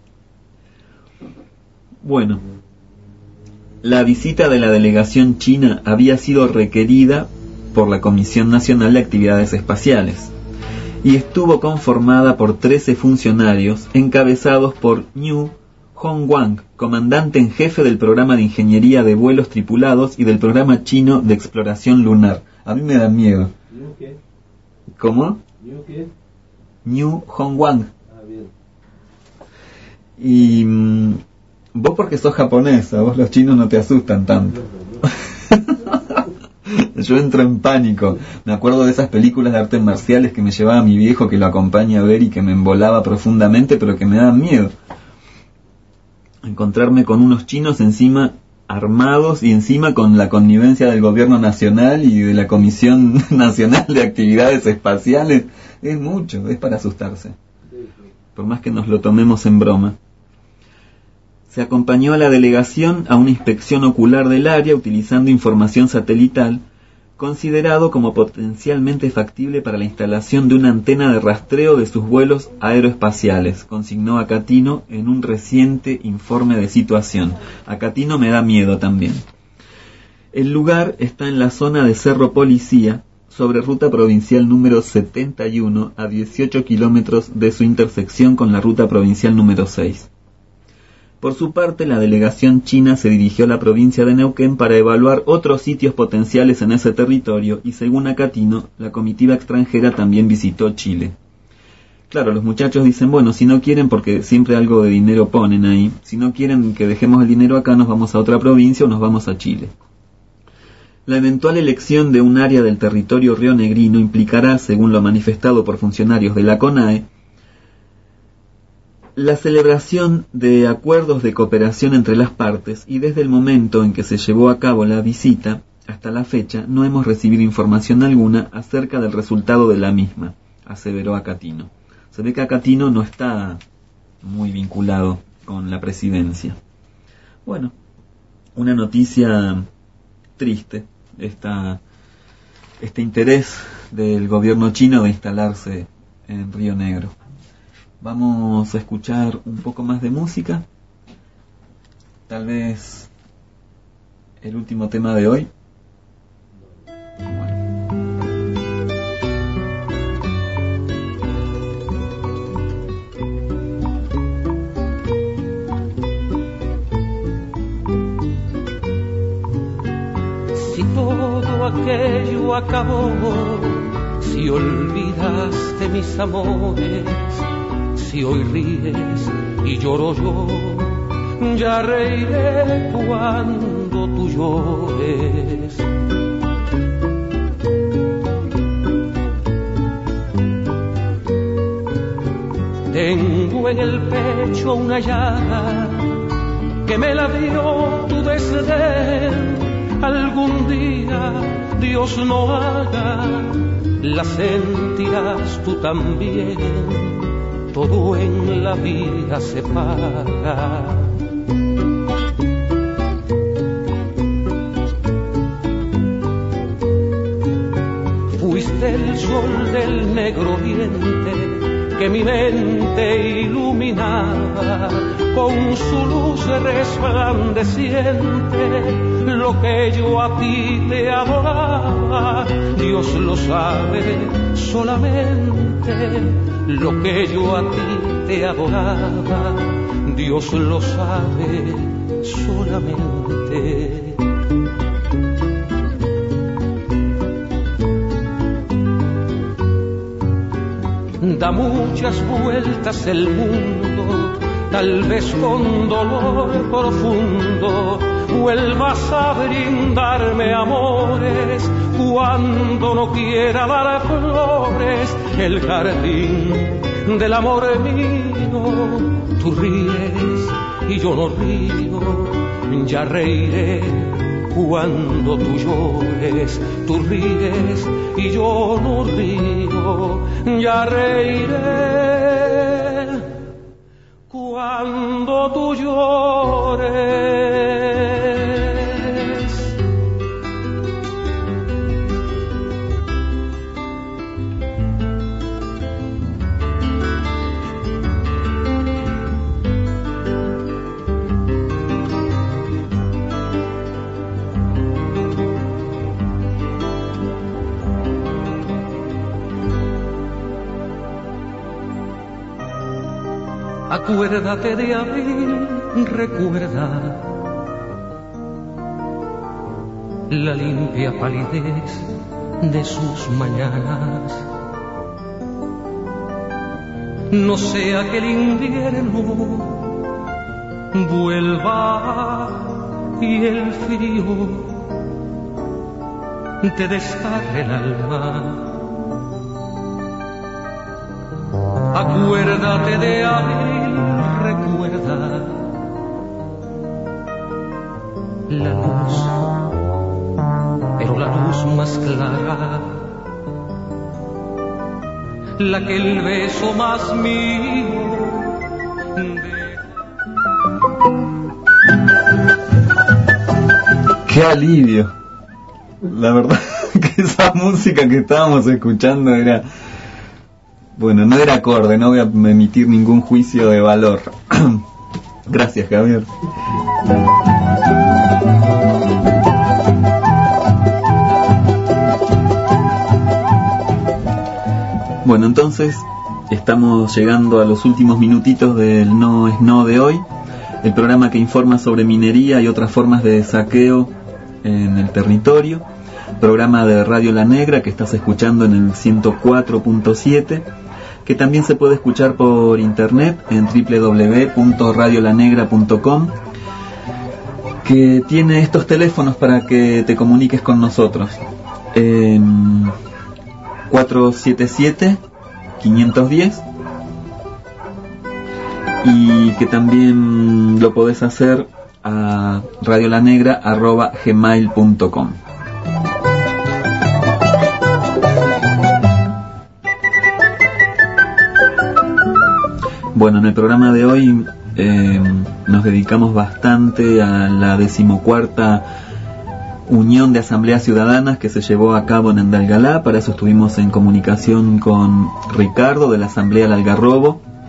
Bueno. La visita de la delegación china había sido requerida por la Comisión Nacional de Actividades Espaciales y estuvo conformada por trece funcionarios encabezados por Niu Hongwang, comandante en jefe del programa de ingeniería de vuelos tripulados y del programa chino de exploración lunar. A mí me da miedo. ¿Niu qué? ¿Cómo? ¿Niu qué? Niu Hongwang. Ah, bien. Y... Mmm, vos porque sos japonesa, vos los chinos no te asustan tanto. Yo entro en pánico. Me acuerdo de esas películas de artes marciales que me llevaba mi viejo, que lo acompaña a ver y que me embolaba profundamente, pero que me daban miedo. Encontrarme con unos chinos encima armados y encima con la connivencia del gobierno nacional y de la Comisión Nacional de Actividades Espaciales, es mucho, es para asustarse. Por más que nos lo tomemos en broma. Se acompañó a la delegación a una inspección ocular del área utilizando información satelital, considerado como potencialmente factible para la instalación de una antena de rastreo de sus vuelos aeroespaciales, consignó Acatino en un reciente informe de situación. Acatino me da miedo también. El lugar está en la zona de Cerro Policía, sobre ruta provincial número setenta y uno, a dieciocho kilómetros de su intersección con la ruta provincial número seis. Por su parte, la delegación china se dirigió a la provincia de Neuquén para evaluar otros sitios potenciales en ese territorio y, según Acatino, la comitiva extranjera también visitó Chile. Claro, los muchachos dicen, bueno, si no quieren, porque siempre algo de dinero ponen ahí, si no quieren que dejemos el dinero acá, nos vamos a otra provincia o nos vamos a Chile. La eventual elección de un área del territorio rionegrino implicará, según lo manifestado por funcionarios de la CONAE, la celebración de acuerdos de cooperación entre las partes, y desde el momento en que se llevó a cabo la visita hasta la fecha no hemos recibido información alguna acerca del resultado de la misma, aseveró Acatino. Se ve que Acatino no está muy vinculado con la presidencia. Bueno, una noticia triste, esta, este interés del gobierno chino de instalarse en Río Negro. Vamos a escuchar un poco más de música, tal vez el último tema de hoy. Si todo aquello acabó, si olvidaste mis amores, si hoy ríes y lloro yo, ya reiré cuando tú llores. Tengo en el pecho una llaga que me la dio tu desdén. Algún día, Dios no haga, la sentirás tú también. Todo en la vida se paga. Fuiste el sol del negro oriente que mi mente iluminaba con su luz resplandeciente. Lo que yo a ti te adoraba, Dios lo sabe solamente. Lo que yo a ti te adoraba, Dios lo sabe solamente. Da muchas vueltas el mundo, tal vez con dolor profundo vuelvas a brindarme amores. Cuando no quiera dar flores el jardín del amor mío, tú ríes y yo no río, ya reiré cuando tú llores. Tú ríes y yo no río, ya reiré cuando tú llores. Acuérdate de abril, recuerda la limpia palidez de sus mañanas. No sea que el invierno vuelva y el frío te desgarre el alma. Acuérdate de abril, recuerda la luz, pero la luz más clara, la que el beso más mío de... ¡Qué alivio! La verdad que esa música que estábamos escuchando era... Bueno, no era acorde, no voy a emitir ningún juicio de valor. Gracias, Javier. Bueno, entonces estamos llegando a los últimos minutitos del No es No de hoy, el programa que informa sobre minería y otras formas de saqueo en el territorio. Programa de Radio La Negra que estás escuchando en el ciento cuatro punto siete, que también se puede escuchar por internet en doble u doble u doble u punto radio la negra punto com, que tiene estos teléfonos para que te comuniques con nosotros. Eh, cuatro siete siete, cinco uno cero, y que también lo podés hacer a radiolanegra arroba gmail punto com. Bueno, en el programa de hoy eh, nos dedicamos bastante a la decimocuarta Unión de Asambleas Ciudadanas que se llevó a cabo en Andalgalá. Para eso estuvimos en comunicación con Ricardo de la Asamblea del Algarrobo,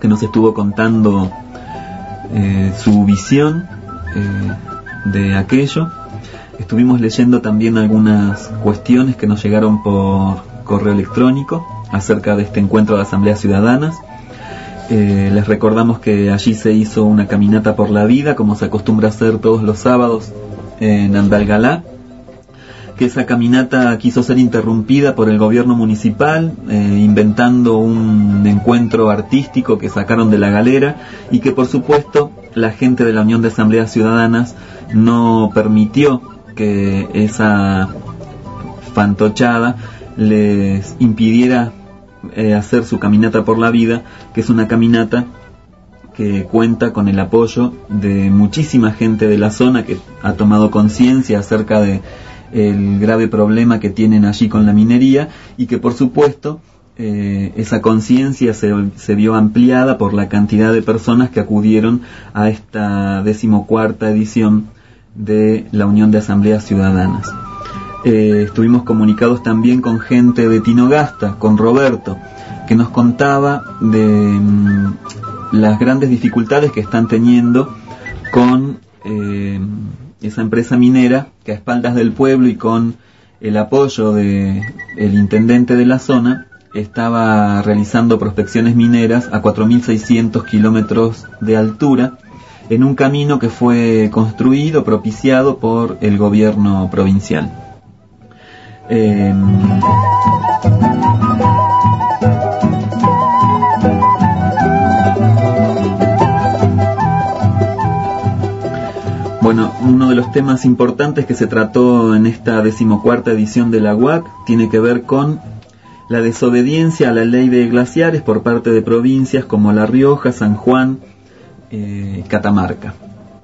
que nos estuvo contando eh, su visión eh, de aquello. Estuvimos leyendo también algunas cuestiones que nos llegaron por correo electrónico acerca de este encuentro de asambleas ciudadanas. Eh, les recordamos que allí se hizo una caminata por la vida, como se acostumbra hacer todos los sábados en Andalgalá, que esa caminata quiso ser interrumpida por el gobierno municipal, eh, inventando un encuentro artístico que sacaron de la galera, y que por supuesto la gente de la Unión de Asambleas Ciudadanas no permitió que esa fantochada les impidiera eh, hacer su caminata por la vida, que es una caminata que cuenta con el apoyo de muchísima gente de la zona que ha tomado conciencia acerca de el grave problema que tienen allí con la minería, y que por supuesto eh, esa conciencia se, se vio ampliada por la cantidad de personas que acudieron a esta decimocuarta edición de la Unión de Asambleas Ciudadanas. Eh, estuvimos comunicados también con gente de Tinogasta, con Roberto, que nos contaba de mm, las grandes dificultades que están teniendo con eh, esa empresa minera, que a espaldas del pueblo y con el apoyo de el intendente de la zona estaba realizando prospecciones mineras a cuatro mil seiscientos kilómetros de altura en un camino que fue construido, propiciado por el gobierno provincial. Eh, Bueno, uno de los temas importantes que se trató en esta decimocuarta edición de la U A C tiene que ver con la desobediencia a la ley de glaciares por parte de provincias como La Rioja, San Juan, eh, Catamarca.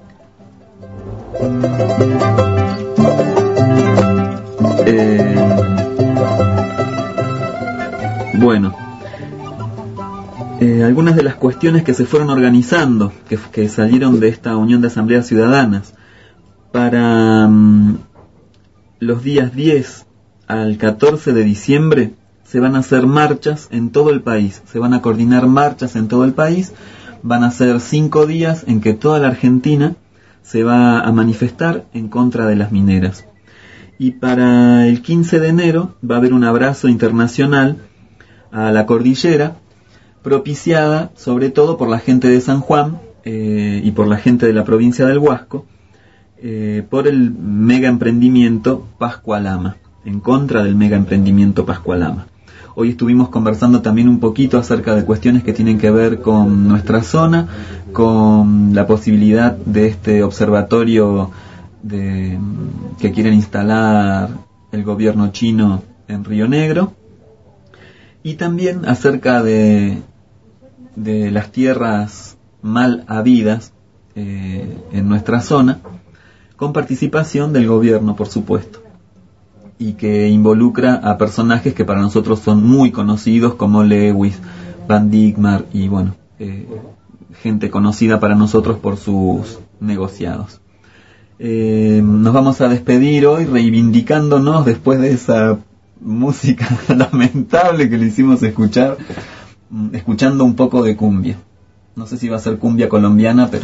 Eh, bueno, eh, algunas de las cuestiones que se fueron organizando, que, que salieron de esta Unión de Asambleas Ciudadanas, para um, los días diez al catorce de diciembre se van a hacer marchas en todo el país, se van a coordinar marchas en todo el país, van a ser cinco días en que toda la Argentina se va a manifestar en contra de las mineras. Y para el quince de enero va a haber un abrazo internacional a la cordillera, propiciada sobre todo por la gente de San Juan eh, y por la gente de la provincia del Huasco, eh, por el mega emprendimiento Pascualama, en contra del mega emprendimiento Pascualama. Hoy estuvimos conversando también un poquito acerca de cuestiones que tienen que ver con nuestra zona, con la posibilidad de este observatorio de, que quieren instalar el gobierno chino en Río Negro, y también acerca de, de las tierras mal habidas eh, en nuestra zona, con participación del gobierno, por supuesto, y que involucra a personajes que para nosotros son muy conocidos, como Lewis, Van Digmar y bueno, eh, gente conocida para nosotros por sus negociados. Eh, nos vamos a despedir hoy reivindicándonos después de esa música lamentable que le hicimos escuchar, escuchando un poco de cumbia. No sé si va a ser cumbia colombiana, pero...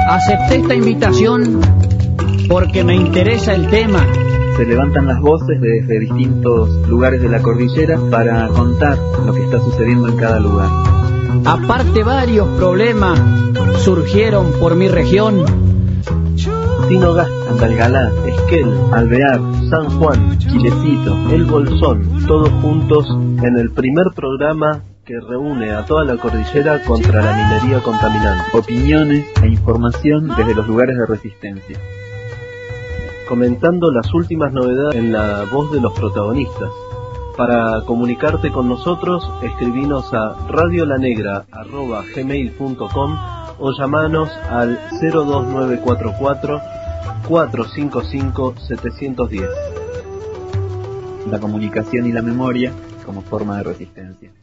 Acepté esta invitación porque me interesa el tema. Se levantan las voces desde distintos lugares de la cordillera para contar lo que está sucediendo en cada lugar. Aparte, varios problemas surgieron por mi región. Tinogasta, Andalgalá, Esquel, Alvear, San Juan, Quilecito, El Bolsón, todos juntos en el primer programa que reúne a toda la cordillera contra la minería contaminante. Opiniones e información desde los lugares de resistencia. Comentando las últimas novedades en la voz de los protagonistas. Para comunicarte con nosotros, escribinos a radiolanegra arroba gmail punto com o llamanos al cero dos nueve cuatro cuatro, cuatro cinco cinco, siete uno cero. La comunicación y la memoria como forma de resistencia.